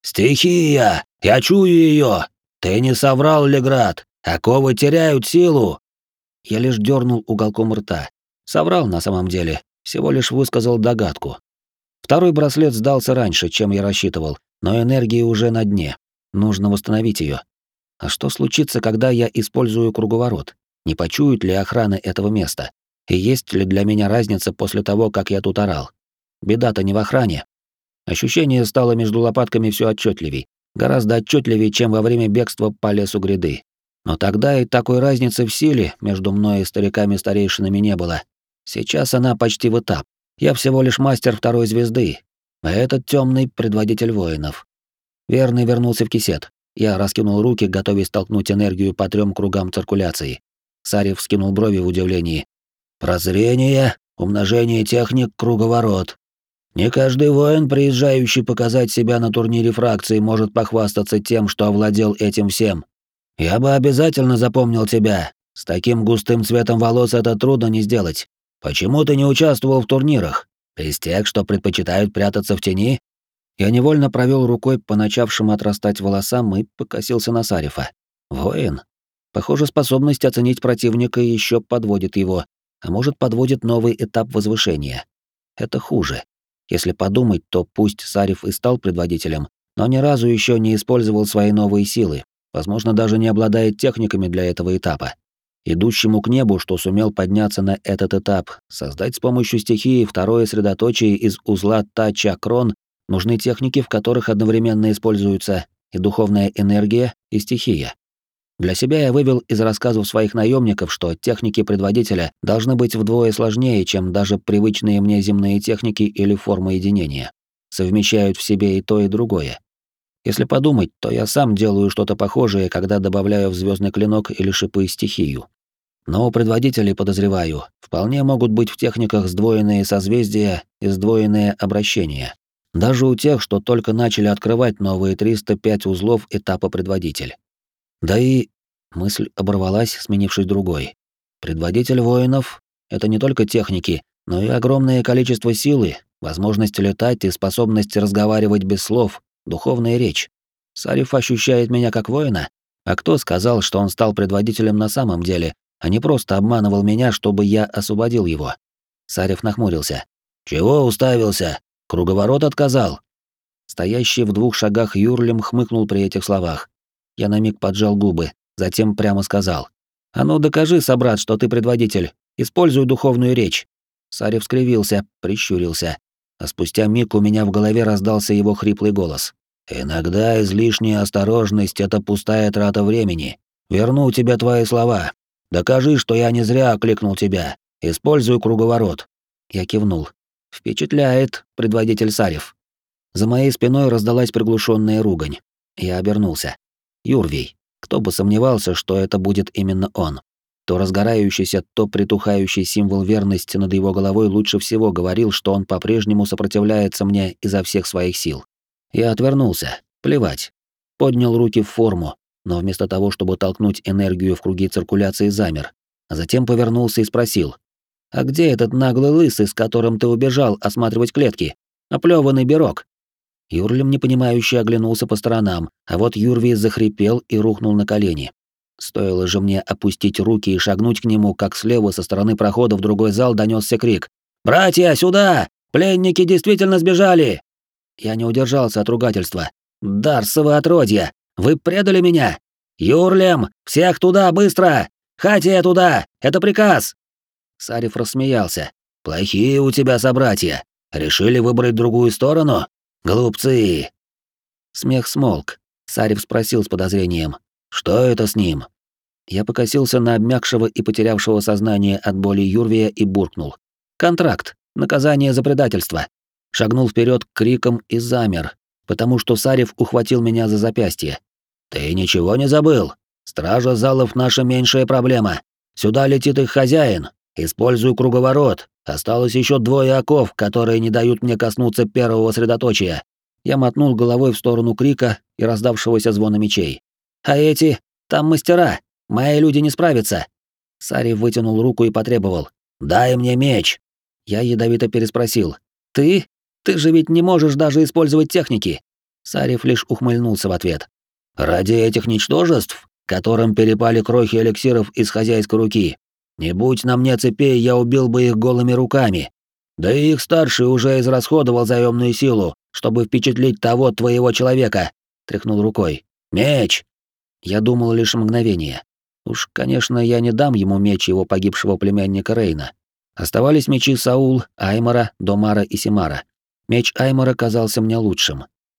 «Стихия! Я чую ее! Ты не соврал, Леград! Оковы теряют силу!» Я лишь дернул уголком рта. Соврал на самом деле, всего лишь высказал догадку. Второй браслет сдался раньше, чем я рассчитывал, но энергия уже на дне. Нужно восстановить ее. А что случится, когда я использую круговорот? Не почуют ли охраны этого места? И есть ли для меня разница после того, как я тут орал? Беда-то не в охране. Ощущение стало между лопатками все отчетливей, гораздо отчетливее, чем во время бегства по лесу гряды. Но тогда и такой разницы в силе между мной и стариками-старейшинами не было. Сейчас она почти в этап. Я всего лишь мастер второй звезды, а этот темный предводитель воинов. Верный вернулся в кисет. Я раскинул руки, готовясь толкнуть энергию по трем кругам циркуляции. Сарев вскинул брови в удивлении. «Прозрение, умножение техник, круговорот. Не каждый воин, приезжающий показать себя на турнире фракции, может похвастаться тем, что овладел этим всем. Я бы обязательно запомнил тебя. С таким густым цветом волос это трудно не сделать. Почему ты не участвовал в турнирах? Из тех, что предпочитают прятаться в тени?» Я невольно провел рукой по начавшим отрастать волосам и покосился на Сарифа. Воин? Похоже, способность оценить противника еще подводит его, а может, подводит новый этап возвышения. Это хуже. Если подумать, то пусть Сариф и стал предводителем, но ни разу еще не использовал свои новые силы, возможно, даже не обладает техниками для этого этапа. Идущему к небу, что сумел подняться на этот этап, создать с помощью стихии второе средоточие из узла Та-Чакрон, нужны техники, в которых одновременно используются и духовная энергия, и стихия. Для себя я вывел из рассказов своих наемников, что техники предводителя должны быть вдвое сложнее, чем даже привычные мне земные техники или формы единения. Совмещают в себе и то, и другое. Если подумать, то я сам делаю что-то похожее, когда добавляю в звездный клинок или шипы стихию. Но у предводителей, подозреваю, вполне могут быть в техниках сдвоенные созвездия и сдвоенные обращения. Даже у тех, что только начали открывать новые триста пять узлов этапа предводитель. Да и мысль оборвалась, сменившись другой. Предводитель воинов — это не только техники, но и огромное количество силы, возможность летать и способность разговаривать без слов, духовная речь. Сариф ощущает меня как воина? А кто сказал, что он стал предводителем на самом деле, а не просто обманывал меня, чтобы я освободил его? Сариф нахмурился. «Чего уставился? Круговорот отказал?» Стоящий в двух шагах Юрлем хмыкнул при этих словах. Я на миг поджал губы, затем прямо сказал: «А ну докажи, собрат, что ты предводитель. Используй духовную речь». Сарев скривился, прищурился. А спустя миг у меня в голове раздался его хриплый голос. «Иногда излишняя осторожность — это пустая трата времени. Верну тебе твои слова. Докажи, что я не зря окликнул тебя. Используй круговорот». Я кивнул. «Впечатляет, предводитель Сарев». За моей спиной раздалась приглушенная ругань. Я обернулся. Юрвий. Кто бы сомневался, что это будет именно он. То разгорающийся, то притухающий символ верности над его головой лучше всего говорил, что он по-прежнему сопротивляется мне изо всех своих сил. Я отвернулся. Плевать. Поднял руки в форму, но вместо того, чтобы толкнуть энергию в круги циркуляции, замер. А затем повернулся и спросил: «А где этот наглый лысый, с которым ты убежал осматривать клетки? Оплёванный берок?» Юрлем непонимающе оглянулся по сторонам, а вот Юрвий захрипел и рухнул на колени. Стоило же мне опустить руки и шагнуть к нему, как слева со стороны прохода в другой зал донёсся крик: «Братья, сюда! Пленники действительно сбежали!» Я не удержался от ругательства. «Дарсовы отродья! Вы предали меня! Юрлем, всех туда, быстро! Хатия туда! Это приказ!» Сариф рассмеялся. «Плохие у тебя собратья. Решили выбрать другую сторону? Глупцы!» Смех смолк. Сариф спросил с подозрением: «Что это с ним?» Я покосился на обмякшего и потерявшего сознание от боли Юрвия и буркнул: «Контракт. Наказание за предательство». Шагнул вперед к крикам и замер, потому что Сариф ухватил меня за запястье. «Ты ничего не забыл? Стража залов — наша меньшая проблема. Сюда летит их хозяин. Используй круговорот. Осталось еще двое оков, которые не дают мне коснуться первого средоточия». Я мотнул головой в сторону крика и раздавшегося звона мечей. «А эти? Там мастера. Мои люди не справятся». Сариф вытянул руку и потребовал: «Дай мне меч». Я ядовито переспросил: «Ты? Ты же ведь не можешь даже использовать техники». Сариф лишь ухмыльнулся в ответ. «Ради этих ничтожеств, которым перепали крохи эликсиров из хозяйской руки, не будь на мне цепей, я убил бы их голыми руками. Да и их старший уже израсходовал заёмную силу, чтобы впечатлить того твоего человека», — тряхнул рукой. «Меч!» Я думал лишь мгновение. Уж, конечно, я не дам ему меч его погибшего племянника Рейна. Оставались мечи Саул, Аймара, Домара и Симара. Меч Аймара казался мне лучшим.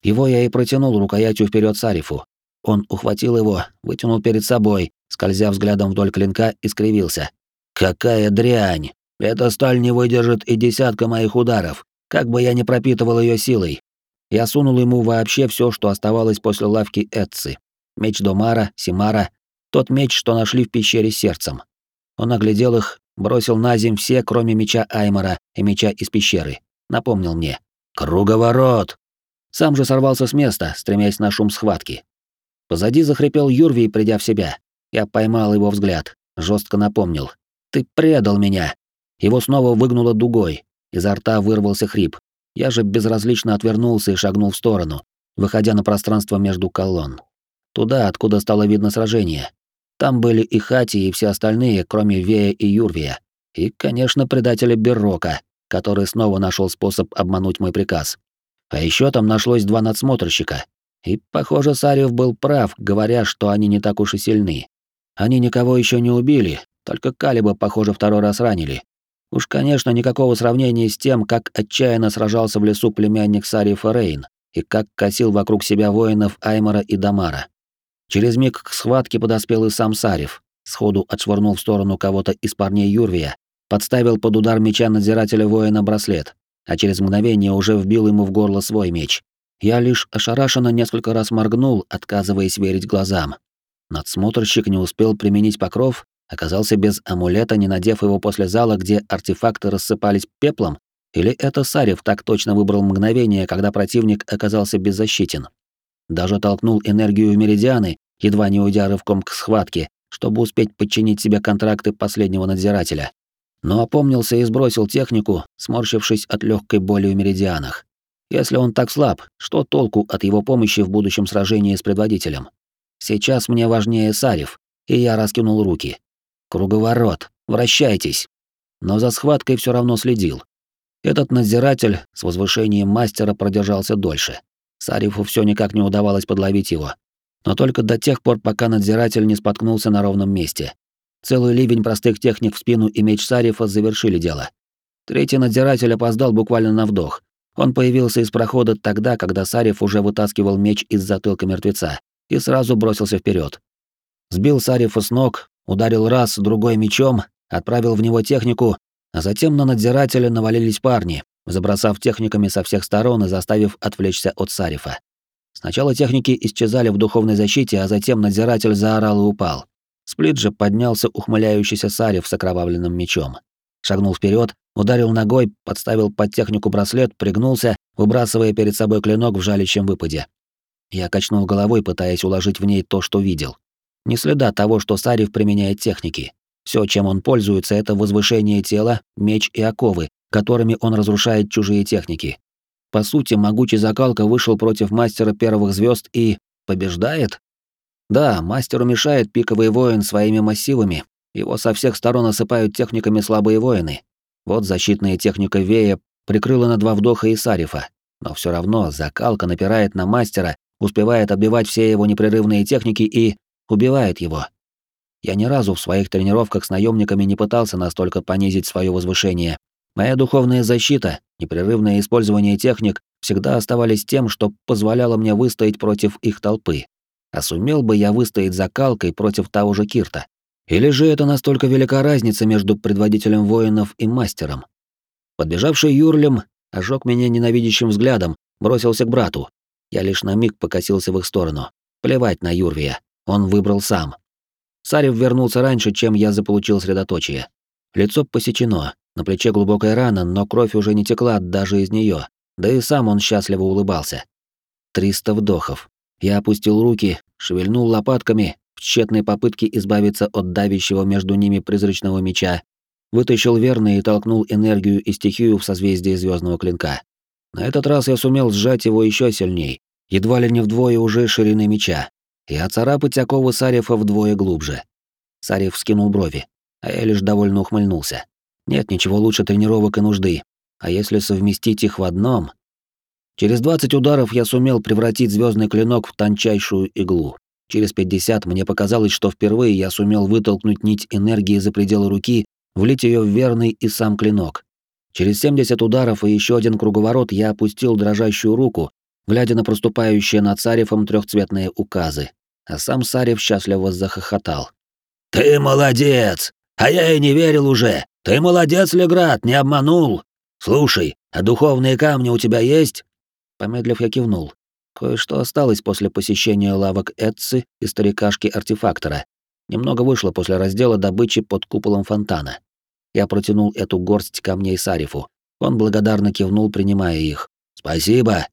Его я и протянул рукоятью вперед Сарифу. Он ухватил его, вытянул перед собой, скользя взглядом вдоль клинка, и скривился. «Какая дрянь! Эта сталь не выдержит и десятка моих ударов, как бы я ни пропитывал ее силой». Я сунул ему вообще все, что оставалось после лавки Эцци. Меч Домара, Симара, тот меч, что нашли в пещере с сердцем. Он оглядел их, бросил на земь все, кроме меча Аймара и меча из пещеры. Напомнил мне. «Круговорот!» Сам же сорвался с места, стремясь на шум схватки. Позади захрипел Юрвий, придя в себя. Я поймал его взгляд, жестко напомнил. «Ты предал меня!» Его снова выгнуло дугой. Изо рта вырвался хрип. Я же безразлично отвернулся и шагнул в сторону, выходя на пространство между колонн. Туда, откуда стало видно сражение. Там были и Хати, и все остальные, кроме Вея и Юрвия. И, конечно, предателя Беррока, который снова нашел способ обмануть мой приказ. А еще там нашлось два надсмотрщика. И, похоже, Сарев был прав, говоря, что они не так уж и сильны. Они никого еще не убили, только Калиба, похоже, второй раз ранили. Уж, конечно, никакого сравнения с тем, как отчаянно сражался в лесу племянник Сарифа Рейн и как косил вокруг себя воинов Аймара и Дамара. Через миг к схватке подоспел и сам Сариф, сходу отшвырнул в сторону кого-то из парней Юрвия, подставил под удар меча надзирателя воина браслет, а через мгновение уже вбил ему в горло свой меч. Я лишь ошарашенно несколько раз моргнул, отказываясь верить глазам. Надсмотрщик не успел применить покров, оказался без амулета, не надев его после зала, где артефакты рассыпались пеплом, или это Сарев так точно выбрал мгновение, когда противник оказался беззащитен. Даже толкнул энергию в меридианы, едва не уйдя рывком к схватке, чтобы успеть подчинить себе контракты последнего надзирателя. Но опомнился и сбросил технику, сморщившись от легкой боли в меридианах. Если он так слаб, что толку от его помощи в будущем сражении с предводителем? Сейчас мне важнее Сарев, и я раскинул руки. Круговорот, вращайтесь. Но за схваткой все равно следил. Этот надзиратель с возвышением мастера продержался дольше. Сарифу все никак не удавалось подловить его. Но только до тех пор, пока надзиратель не споткнулся на ровном месте. Целый ливень простых техник в спину и меч Сарифа завершили дело. Третий надзиратель опоздал буквально на вдох. Он появился из прохода тогда, когда Сариф уже вытаскивал меч из затылка мертвеца, и сразу бросился вперед. Сбил Сарифа с ног, ударил раз, другой мечом, отправил в него технику, а затем на надзирателя навалились парни, забросав техниками со всех сторон и заставив отвлечься от Сарифа. Сначала техники исчезали в духовной защите, а затем надзиратель заорал и упал. Сплит же поднялся ухмыляющийся Сариф с окровавленным мечом. Шагнул вперед, ударил ногой, подставил под технику браслет, пригнулся, выбрасывая перед собой клинок в жалящем выпаде. Я качнул головой, пытаясь уложить в ней то, что видел. Ни следа того, что Сариф применяет техники. Все, чем он пользуется, это возвышение тела, меч и оковы, которыми он разрушает чужие техники. По сути, могучий закалка вышел против мастера первых звезд и... побеждает? Да, мастеру мешает пиковый воин своими массивами, его со всех сторон осыпают техниками слабые воины. Вот защитная техника Вея прикрыла на два вдоха и Сарифа, но все равно закалка напирает на мастера, успевает отбивать все его непрерывные техники и... убивает его. Я ни разу в своих тренировках с наемниками не пытался настолько понизить свое возвышение. Моя духовная защита, непрерывное использование техник всегда оставались тем, что позволяло мне выстоять против их толпы. А сумел бы я выстоять закалкой против того же Кирта? Или же это настолько велика разница между предводителем воинов и мастером? Подбежавший Юрлем ожег меня ненавидящим взглядом, бросился к брату. Я лишь на миг покосился в их сторону. Плевать на Юрвия, он выбрал сам. Сарев вернулся раньше, чем я заполучил средоточие. Лицо посечено, на плече глубокая рана, но кровь уже не текла даже из нее, да и сам он счастливо улыбался. Триста вдохов. Я опустил руки, шевельнул лопатками в тщетной попытке избавиться от давящего между ними призрачного меча, вытащил верный и толкнул энергию и стихию в созвездие звездного клинка. На этот раз я сумел сжать его еще сильней, едва ли не вдвое уже ширины меча, и оцарапать оковы Сарифа вдвое глубже. Сариф вскинул брови, а я лишь довольно ухмыльнулся. Нет ничего лучше тренировок и нужды, а если совместить их в одном... Через двадцать ударов я сумел превратить звездный клинок в тончайшую иглу. Через пятьдесят мне показалось, что впервые я сумел вытолкнуть нить энергии за пределы руки, влить ее в верный и сам клинок. Через семьдесят ударов и еще один круговорот я опустил дрожащую руку, глядя на проступающие над Сарифом трехцветные указы, а сам Сариф счастливо захохотал. «Ты молодец! А я и не верил уже! Ты молодец, Леград, не обманул! Слушай, а духовные камни у тебя есть?» Помедлив, я кивнул. Кое-что осталось после посещения лавок Эдцы и старикашки-артефактора. Немного вышло после раздела добычи под куполом фонтана. Я протянул эту горсть камней Сарифу. Он благодарно кивнул, принимая их. «Спасибо!»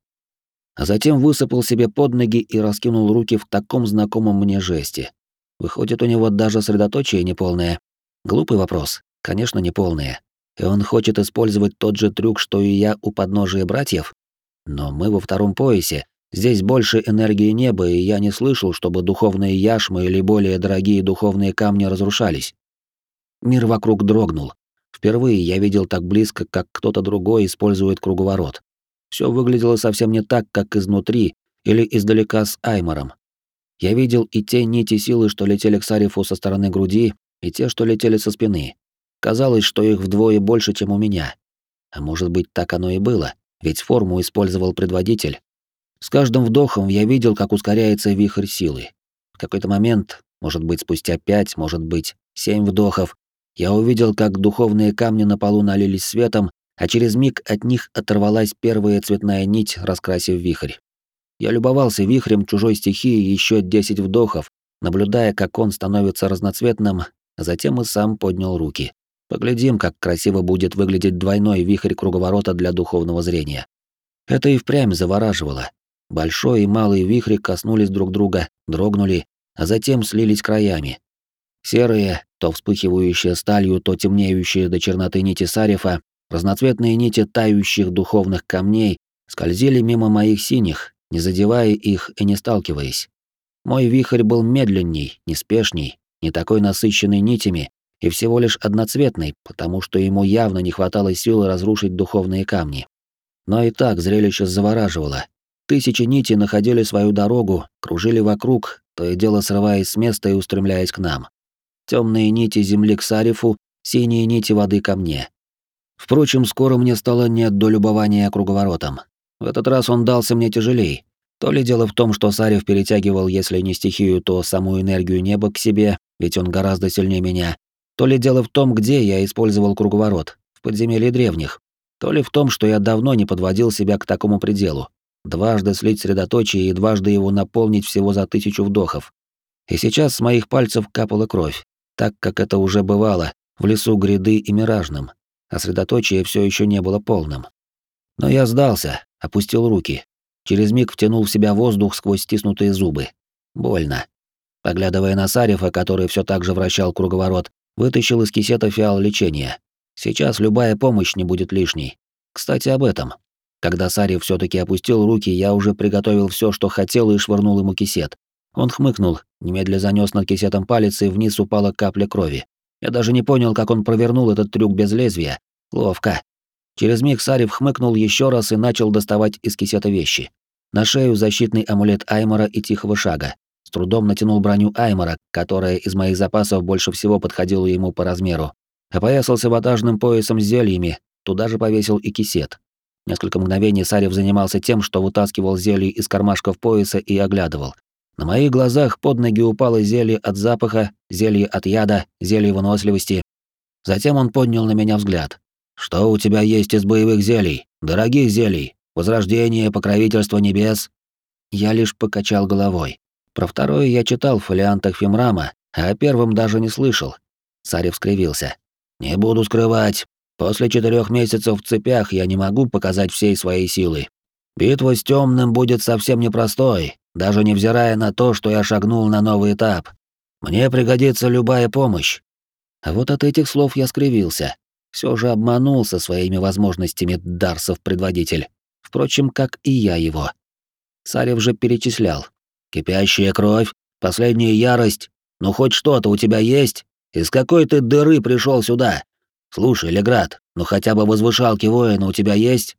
А затем высыпал себе под ноги и раскинул руки в таком знакомом мне жесте. Выходит, у него даже средоточие неполное. Глупый вопрос. Конечно, неполное. И он хочет использовать тот же трюк, что и я у подножия братьев? Но мы во втором поясе. Здесь больше энергии неба, и я не слышал, чтобы духовные яшмы или более дорогие духовные камни разрушались. Мир вокруг дрогнул. Впервые я видел так близко, как кто-то другой использует круговорот. Все выглядело совсем не так, как изнутри или издалека с Аймором. Я видел и те нити силы, что летели к Сарифу со стороны груди, и те, что летели со спины. Казалось, что их вдвое больше, чем у меня. А может быть, так оно и было, ведь форму использовал предводитель. С каждым вдохом я видел, как ускоряется вихрь силы. В какой-то момент, может быть, спустя пять, может быть, семь вдохов, я увидел, как духовные камни на полу налились светом, а через миг от них оторвалась первая цветная нить, раскрасив вихрь. Я любовался вихрем чужой стихии еще десять вдохов, наблюдая, как он становится разноцветным, а затем и сам поднял руки. Поглядим, как красиво будет выглядеть двойной вихрь круговорота для духовного зрения. Это и впрямь завораживало. Большой и малый вихри коснулись друг друга, дрогнули, а затем слились краями. Серые, то вспыхивающие сталью, то темнеющие до черноты нити Сарифа, разноцветные нити тающих духовных камней скользили мимо моих синих, не задевая их и не сталкиваясь. Мой вихрь был медленней, неспешней, не такой насыщенный нитями и всего лишь одноцветный, потому что ему явно не хватало силы разрушить духовные камни. Но и так зрелище завораживало. Тысячи нитей находили свою дорогу, кружили вокруг, то и дело срываясь с места и устремляясь к нам. Темные нити земли к Сарифу, синие нити воды ко мне. Впрочем, скоро мне стало не до любования круговоротом. В этот раз он дался мне тяжелей. То ли дело в том, что Сариф перетягивал, если не стихию, то саму энергию неба к себе, ведь он гораздо сильнее меня. То ли дело в том, где я использовал круговорот, в подземелье древних. То ли в том, что я давно не подводил себя к такому пределу. Дважды слить средоточие и дважды его наполнить всего за тысячу вдохов. И сейчас с моих пальцев капала кровь, так как это уже бывало в лесу гряды и миражном, а средоточие все еще не было полным. Но я сдался, опустил руки. Через миг втянул в себя воздух сквозь стиснутые зубы. Больно. Поглядывая на Сарифа, который все так же вращал круговорот, вытащил из кисета фиал лечения. Сейчас любая помощь не будет лишней. Кстати, об этом. Когда Сариф все таки опустил руки, я уже приготовил все, что хотел, и швырнул ему кисет. Он хмыкнул, немедля занёс над кисетом палец, и вниз упала капля крови. Я даже не понял, как он провернул этот трюк без лезвия. Ловко. Через миг Сариф хмыкнул еще раз и начал доставать из кисета вещи. На шею защитный амулет Аймора и Тихого Шага. С трудом натянул броню Аймора, которая из моих запасов больше всего подходила ему по размеру. Опоясался ватажным поясом с зельями, туда же повесил и кисет. Несколько мгновений Сариф занимался тем, что вытаскивал зелье из кармашков пояса и оглядывал. На моих глазах под ноги упало зелье от запаха, зелье от яда, зелье выносливости. Затем он поднял на меня взгляд. «Что у тебя есть из боевых зелий? Дорогих зелий? Возрождение, покровительство небес?» Я лишь покачал головой. Про второе я читал в фолиантах Фимрама, а о первом даже не слышал. Сариф скривился. «Не буду скрывать. После четырех месяцев в цепях я не могу показать всей своей силы. Битва с темным будет совсем непростой, даже невзирая на то, что я шагнул на новый этап. Мне пригодится любая помощь». А вот от этих слов я скривился. Все же обманулся своими возможностями Дарсов-предводитель. Впрочем, как и я его. Сарев же перечислял. «Кипящая кровь, последняя ярость. Ну хоть что-то у тебя есть? Из какой ты дыры пришел сюда? Слушай, Леград, ну хотя бы возвышалки воина у тебя есть?»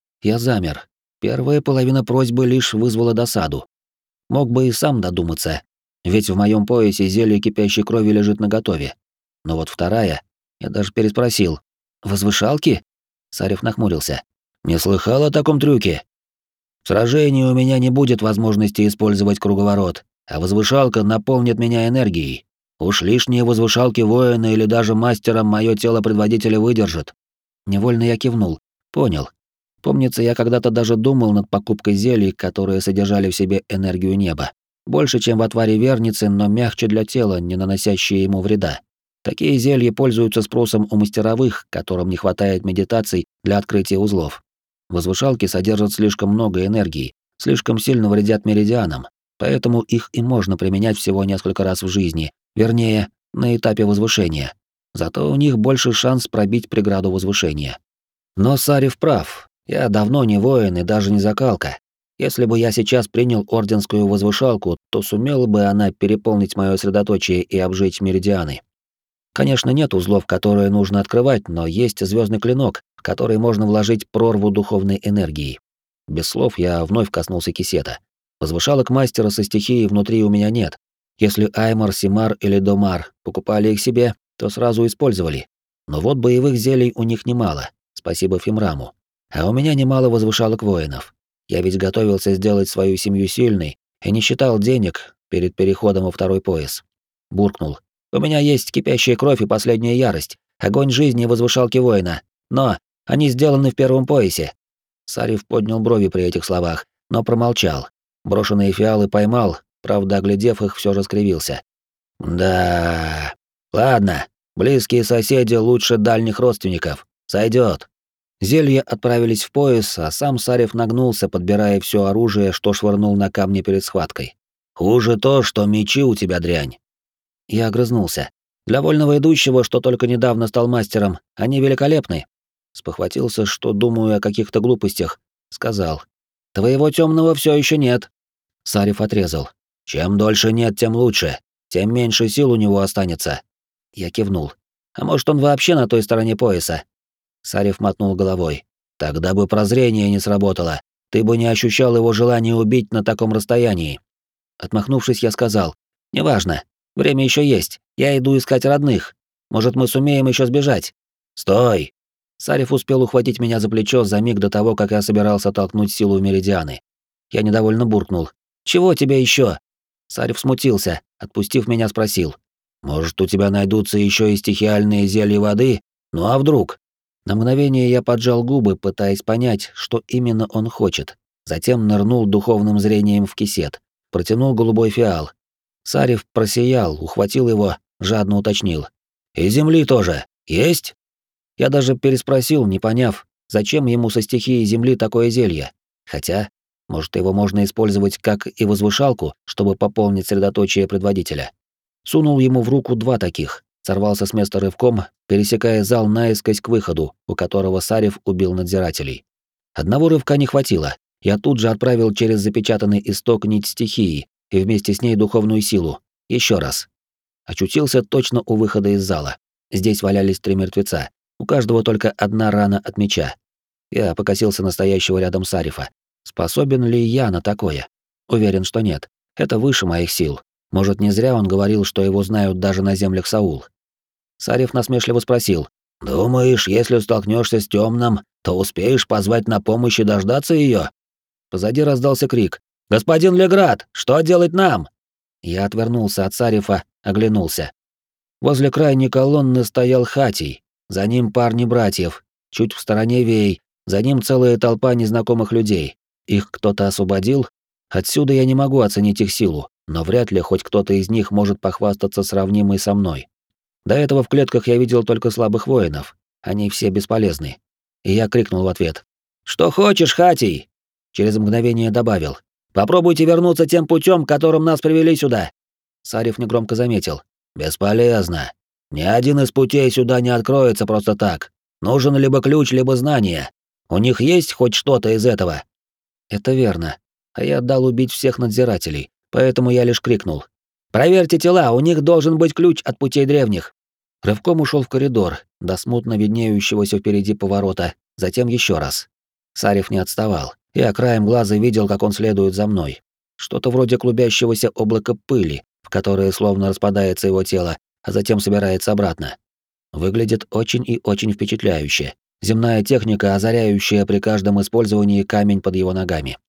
Я замер. Первая половина просьбы лишь вызвала досаду. Мог бы и сам додуматься, ведь в моем поясе зелье кипящей крови лежит наготове. Но вот вторая, я даже переспросил. «Возвышалки?» Сарев нахмурился. «Не слыхал о таком трюке?» В сражении у меня не будет возможности использовать круговорот, а возвышалка наполнит меня энергией. Уж лишние возвышалки воина или даже мастера мое тело предводителя выдержит. Невольно я кивнул. Понял. Помнится, я когда-то даже думал над покупкой зелий, которые содержали в себе энергию неба. Больше, чем в отваре верницы, но мягче для тела, не наносящие ему вреда. Такие зелья пользуются спросом у мастеровых, которым не хватает медитаций для открытия узлов. Возвышалки содержат слишком много энергии, слишком сильно вредят меридианам, поэтому их и можно применять всего несколько раз в жизни, вернее, на этапе возвышения. Зато у них больше шанс пробить преграду возвышения. Но Сарев прав, я давно не воин и даже не закалка. Если бы я сейчас принял орденскую возвышалку, то сумела бы она переполнить мое средоточие и обжечь меридианы. Конечно, нет узлов, которые нужно открывать, но есть звездный клинок, в который можно вложить прорву духовной энергии. Без слов я вновь коснулся кисета. Возвышалок мастера со стихией внутри у меня нет. Если Аймар, Симар или Домар покупали их себе, то сразу использовали. Но вот боевых зелий у них немало, спасибо Фимраму. А у меня немало возвышалок воинов. Я ведь готовился сделать свою семью сильной и не считал денег перед переходом во второй пояс. Буркнул. У меня есть кипящая кровь и последняя ярость, огонь жизни и возвышалки воина. Но они сделаны в первом поясе. Сарев поднял брови при этих словах, но промолчал. Брошенные фиалы поймал, правда, оглядев их, все же скривился. Да. Ладно, близкие соседи лучше дальних родственников. Сойдет. Зелья отправились в пояс, а сам Сарев нагнулся, подбирая все оружие, что швырнул на камни перед схваткой. Хуже то, что мечи у тебя дрянь. Я огрызнулся. Для вольного идущего, что только недавно стал мастером, они великолепны. Спохватился, что думаю о каких-то глупостях. Сказал. Твоего темного все еще нет. Сарев отрезал. Чем дольше нет, тем лучше. Тем меньше сил у него останется. Я кивнул. А может, он вообще на той стороне пояса? Сарев мотнул головой. Тогда бы прозрение не сработало. Ты бы не ощущал его желания убить на таком расстоянии. Отмахнувшись, я сказал. Неважно. Время еще есть. Я иду искать родных. Может, мы сумеем еще сбежать? Стой! Сарев успел ухватить меня за плечо за миг до того, как я собирался толкнуть силу в меридианы. Я недовольно буркнул. Чего тебе еще? Сарев смутился, отпустив меня, спросил. Может, у тебя найдутся еще и стихиальные зелья воды? Ну а вдруг? На мгновение я поджал губы, пытаясь понять, что именно он хочет. Затем нырнул духовным зрением в кисет, протянул голубой фиал. Сарев просиял, ухватил его, жадно уточнил. «И земли тоже есть?» Я даже переспросил, не поняв, зачем ему со стихией земли такое зелье. Хотя, может, его можно использовать как и возвышалку, чтобы пополнить средоточие предводителя. Сунул ему в руку два таких, сорвался с места рывком, пересекая зал наискось к выходу, у которого Сарев убил надзирателей. Одного рывка не хватило. Я тут же отправил через запечатанный исток нить стихии, и вместе с ней духовную силу. Еще раз. Очутился точно у выхода из зала. Здесь валялись три мертвеца. У каждого только одна рана от меча. Я покосился на стоящего рядом Сарифа. Способен ли я на такое? Уверен, что нет. Это выше моих сил. Может, не зря он говорил, что его знают даже на землях Саул. Сариф насмешливо спросил. «Думаешь, если столкнешься с темным, то успеешь позвать на помощь и дождаться ее?» Позади раздался крик. «Господин Леград, что делать нам?» Я отвернулся от Сарифа, оглянулся. Возле крайней колонны стоял Хатий, за ним парни братьев, чуть в стороне Вей, за ним целая толпа незнакомых людей. Их кто-то освободил? Отсюда я не могу оценить их силу, но вряд ли хоть кто-то из них может похвастаться сравнимой со мной. До этого в клетках я видел только слабых воинов, они все бесполезны. И я крикнул в ответ. «Что хочешь, Хатий?» Через мгновение добавил. «Попробуйте вернуться тем путем, которым нас привели сюда». Сарев негромко заметил. «Бесполезно. Ни один из путей сюда не откроется просто так. Нужен либо ключ, либо знание. У них есть хоть что-то из этого?» Это верно. А я дал убить всех надзирателей, поэтому я лишь крикнул. «Проверьте тела, у них должен быть ключ от путей древних». Рывком ушел в коридор, до смутно виднеющегося впереди поворота, затем еще раз. Сарев не отставал. Я краем глаза видел, как он следует за мной. Что-то вроде клубящегося облака пыли, в которое словно распадается его тело, а затем собирается обратно. Выглядит очень и очень впечатляюще. Земная техника, озаряющая при каждом использовании камень под его ногами.